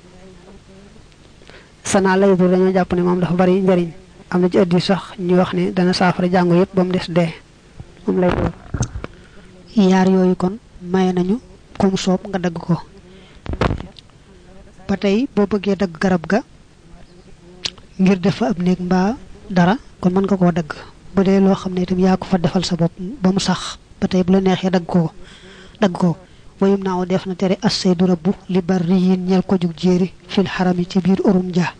sana lay dóor dañoo jàpp ne moom dafa bari njariñ am na ci ëddi sax ñu wax ne dana saafara jàngo yëpp ba mu des dee moom lay dóor yaar yooyu kon maye nañu kum soob nga dagg ko ba tey boo bëggee dagg garab ga ngir def fa ab néeg mbaa dara kon mën nga koo dagg bu dee loo xam ne itam yaa ko fa defal sa bopp ba mu sax ba tey bu la neexee dagg ko wayum naaw def na tere assay du rabbu li bari yin ñel ko jug jéeri fil xarami ci biir urum ja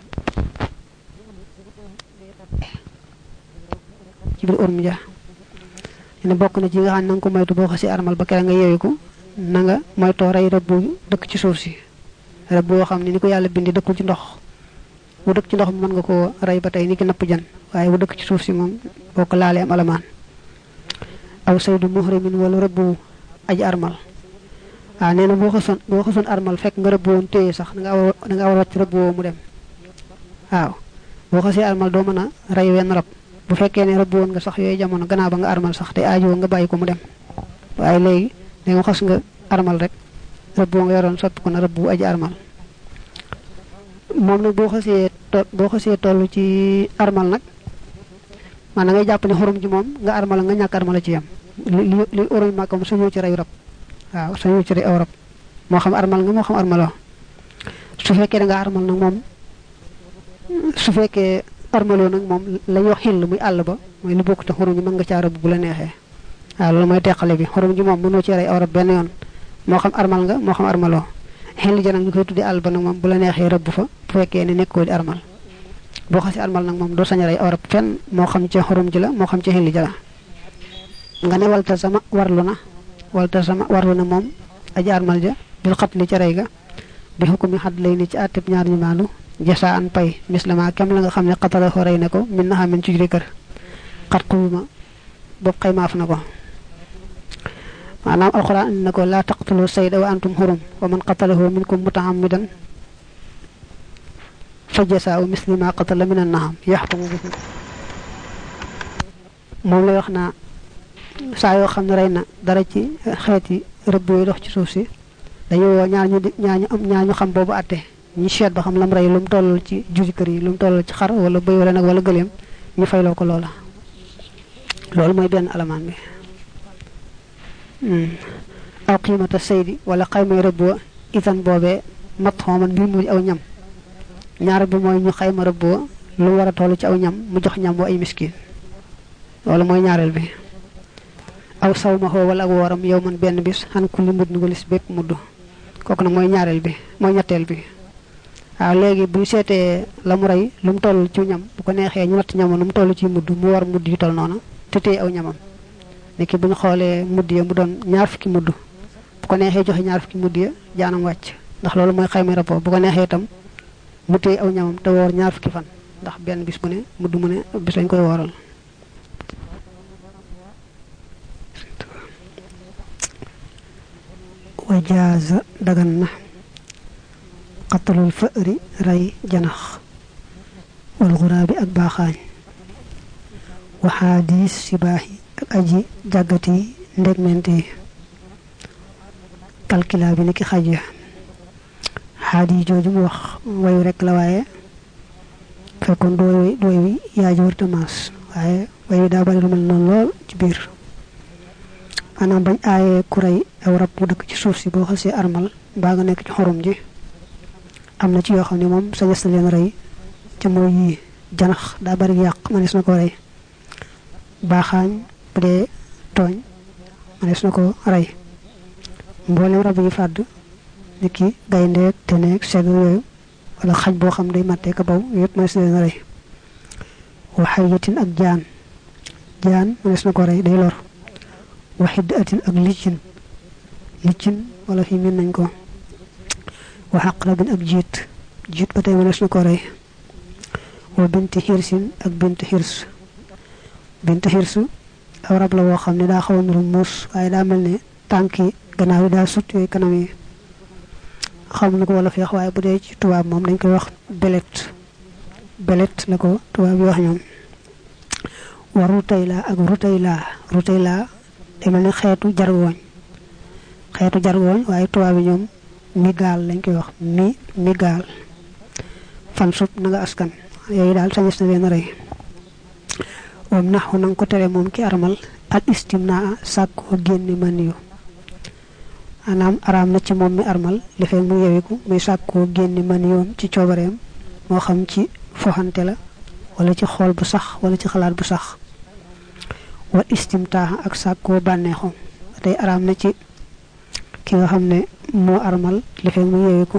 ne bokk na ci nga xam ne nanga ko moytu boo xasi armal ba kera nga yeewiku na nga moytoo rey rab bu dëkk ci suuf si rab boo xam ne ni ko yàlla bindi dëkkul ci ndox bu dëkk ci ndox mi mën nga koo rey ba tey ni ki napp jan waaye bu dëkk ci suuf si moom boo ko laalee am alamaan aw saydu muhrimin wala rab bu aji armal waaw nee na boo xasoon armal fekk nga rab woon téye sax da nga war a wàcc rab woo mu dem waaw boo xasee armal doo mën a rey wenn rab bu fekkee ne rëbb woon nga sax yooyu jamono gannaaw ba nga armal sax te aajoo nga bàyyi ko mu dem waaye léegi da nga xas nga armal rek rëbb nga yoroon soppi ko na rëbb bu aji armal moom nag boo xasee toll ci armal nag man da ngay jàpp ne xorom ji moom nga armal nga ñàkk armal ci yam li uruñ màkkam sañoo ci reyu rab waaw sañoo ci rey aw rab moo xam armal nga moo xam armaloo su fekkee da nga armal nag moom su fekkee armaloo nag moom la ñuy wax xill muy àll ba mooy lu bokk te xorom ji mën nga caa rëbb bu la neexee waaw loolu mooy teqale bi xorom ji moom mënoo ci rey aw rab benn yoon moo xam armal nga moo xam armaloo xill ja nag ñu koy tuddi àll ba nag moom bu la neexee rëbb fa bu fekkee ne nekkoo di armal boo xasi armal nag moom doo sañ a rey aw rab fenn moo xam ci xorom ji la moo xam ci xill ja la nga ne walta sama warlu na moom aji armal ja bil xatli ca rey ga bi xukumi xadd lay ni ci àtteb ñaar ñu maandu jasa an pay mislama kem la nga xam ne xatala ko rey ne ko min na xamen ci juri kër xat xuyuma boobu xaymaaf na ko maanaam alquran indi na ko laa taqtulu sayda wa antum xurum wa man qatalahu minkum mutahammidan fa jasaa'u misli ma qatala min an-na'am yaxkumu bihi moom lay wax naa saa yoo xam ne rey na dara ci xeeti rëbb yooyu dox ci suuf si dañu woo ñaar ñu xam boobu àtte ñu seet ba xam lam rey lu mu toll ci juri kër yi lu mu toll ci xar wala bëy wala nag wala gëléem ñu fayloo ko loola loolu mooy benn alamaan bi aw qiimata saydi wala xaymay rëbb wa itan boobee mat xooman mbir mu aw ñam ñaar bi mooy ñu xayma rëbb wa lu war a toll ci aw ñam mu jox ñam wa ay miskin loolu mooy ñaareel bi aw saw ma xoo wala ak wooram yow man benn bis xan ku li mudd ngulis bépp mudd kooku nag mooy ñaareel bi mooy ñetteel bi waaw léegi bu seetee la mu rey lu mu toll ci ñam bu ko neexee ñu natt ñamam lu mu toll ci mudd mu war mudd yu toll noonu te téye aw ñamam niki bu ñu xoolee mudd ya mu doon ñaar fukki mudd bu ko neexee joxe ñaar fukki mudd ya jaanam wàcc ndax loolu mooy xayma rapport bu ko neexee itam mu téye aw ñamam te woor ñaar fukki fan ndax benn bis bu ne mudd mu ne bis lañ koy wooral wajaaza dagan na qatlul fa'ri ray janax wal ghurabi ak baaxaañ wa hadis sibahi ak aji jagati ndegmenti kalkila bi niki xaj ya hadi joju mu wax wayu rek la waye fekkon doy wi yaa ji wërta maas waye wayu daa bari lu mel noonu lool ci biir anam bañ aaye ku rey aw rab bu dëkk ci suuf si boo xasee armal baa nga nekk ci xorum ji am na ci yoo xam ne moom sa ges na leen rey ca mooy yii janax daa bari yàq manees na ko rey baaxaañ bu dee tooñ manees na ko rey mboolem rab yi fàdd niki gayndeeg teneeg segg yooyu wala xaj boo xam day màttee ka baw yëpp manees na leen rey wa xayatin ak jaan manees na ko rey day lor waxid atin ak liccin wala fi min nañ ko wa aqrabin ak jiit ba tey mënees na ko rey wa binti xirsin ak binti xirs aw rab la woo xam ne daa xaw a nuru muus waaye daa mel ne tànki gannaaw yi daa sut yooyu kanam yi xam na ko wala feex waaye bu dee ci tubaab moom dañ koy wax belet la ko tubaab yi wax ñoom wa rutayla ak rutayla day mel ne xeetu jargoñ waaye tubaab yi ñoom migaal lañ koy wax migaal fan sub na nga askan yooyu daal sañes na leen rey wam naxu nanga ko tere moom ki armal al istimna sàkkoo génne maniyu maanaam araam na ci moom mi armal li fekk mu yewiku muy sàkkoo génne maniyoom ci coobareem moo xam ci foxante la wala ci xool bu sax wala ci xalaat bu sax wal istimtaa ak sàkkoo bànneexu tey araam na ci ki nga xam ne moo armal li fekk mu yewiku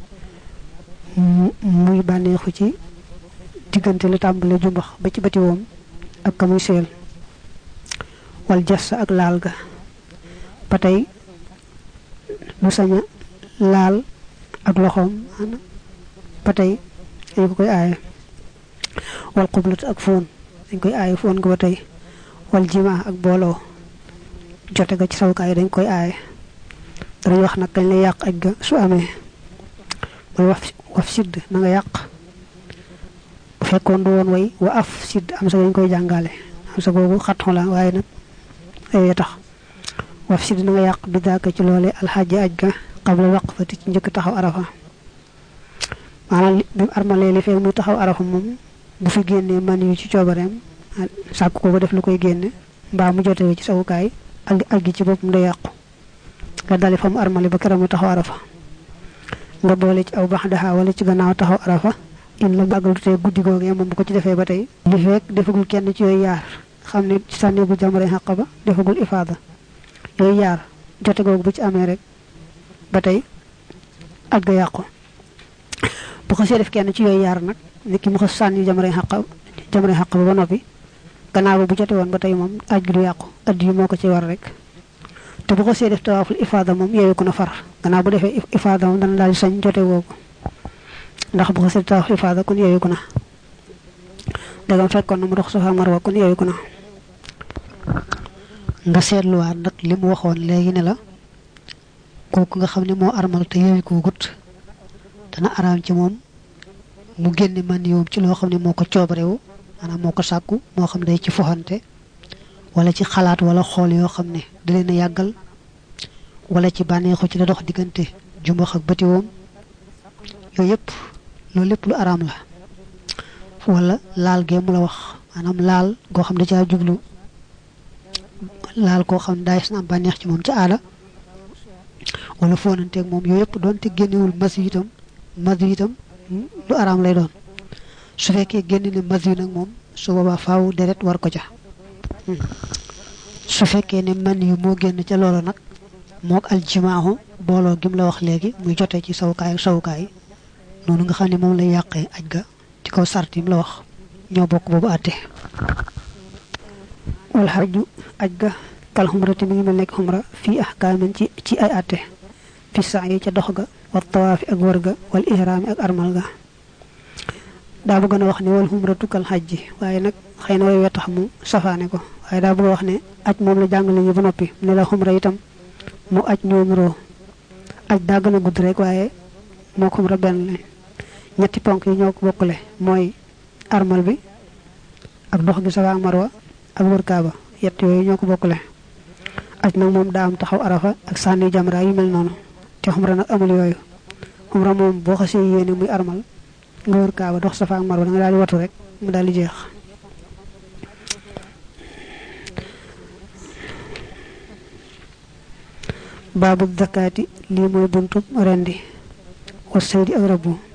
muy bànneexu ci diggante lu tàmbale jumbax ba ci bati woom ak ka muy seel wal jas ak laal ga ba tey lu saña laal ak loxoom ba tey dañ ko koy aaye wal xublat ak foon dañ koy aaye foon ga ba tey wal jima ak booloo jote ga ci sawukaay dañ koy aaye danañ wax nag kañ lay yàq aj ga su amee mooy waf sidd na nga yàq bu fekkoon du woon way wa af sidd am sa dañ koy jàngale am sa googu xatxu la waaye nag ay tax waf sidd na nga yàq bi daaka ci loole alxaaji aj ga qabla waqfati ci njëkk taxaw arafa maanaam bi armalee li fekk muy taxaw arafa moom bu fi génnee man yu ci coobareem sàkk ko ba def lu koy génne mbaa mu jotee ci sawukaay ak gi ci boppam day yàqu nga dali fa mu armale ba keroog mu taxaw arafa nga boole ci aw bax daxa wala ci gannaaw taxaw arafa in la màggal tey guddi googee moom bu ko ci defee ba tey li fekk defagul kenn ci yooyu yaar xam ne ci sànni bu jamare xàq ba defagul ifaada yooyu yaar jote googu bu ci amee rek ba tey ak ga yàqu bu ko see def kenn ci yooyu yaar nag nit ki mu ko sànni jamare xàq ba noppi gannaaw ba bu jote woon ba tey moom aj gi du yàqu addi yi moo ko ci war rek te bu ko see def tawaaful ifaada moom yeewu ko na far gannaaw bu defee ifaada moom dana daal di sañ jote woogu ndax bu ko see tawaaful ifaada kon yeewu ko na dagam fekkoon na mu dox Safa Marwa kon yeewu ko na nga seetluwaat nag li mu waxoon léegi ne la kooku nga xam ne moo armal te yeewu ko gut dana araam ci moom mu génne man yoom ci loo xam ne moo ko coobarewu maanaam moo ko sàkku moo xam day ci foxante wala ci xalaat wala xool yoo xam ne da leen a yàggal wala ci bànneexu ci la dox diggante jumbax ak bëti woom yooyu yëpp loolu lépp lu araam la wala laal gee mu la wax maanaam laal goo xam ne caa jublu laal koo xam ne daay na am bànneex ci moom ca aada wala foonanteeg moom yooyu yëpp doonte génnewul mas itam lu araam lay doon su fekkee génne ne mas yi nag moom su boobaa faaw deret war ko ca su fekkee ne man yu moo génn ca loolu nag mook aljimaahu booloo gim la wax léegi muy jotee ci sawukaay ak sawukaay noonu nga xam ne moom lay yàqee aj ga ci kaw sart yi mu la wax ñoo bokk boobu àtte wal xarju aj ga kal xumrati mi ngi mel nekk xumra fii ahkaamin ci ay àtte fi saa yi ca dox ga wal tawaafi ak wër ga wal ihraami ak armal ga daa bëgg na wax ne wal xumratu kal xaj ji waaye nag xëy na way wetax mu safaane ko waaye daa bëgg wax ne aj moom la jàngale ñu ba noppi ne la xumra itam moo aj ñoo nuroo aj daa gën a gudd rek waaye moo xumra benn lañ ñetti ponk yi ñoo ko bokkule mooy armal bi ak dox gi Safa ak Marwa ak wër Kaaba yett yooyu ñoo ko bokkule aj nag moom daa am taxaw arafa ak sànni jamra yu mel noonu te xumra nag amul yooyu xumra moom boo xasee yéene muy armal nga wër Kaaba dox Safa ak Marwa da nga daal di watu rek mu daal di jeex baabu zakaati lii mooy buntu rendi wa saydi ak rabbu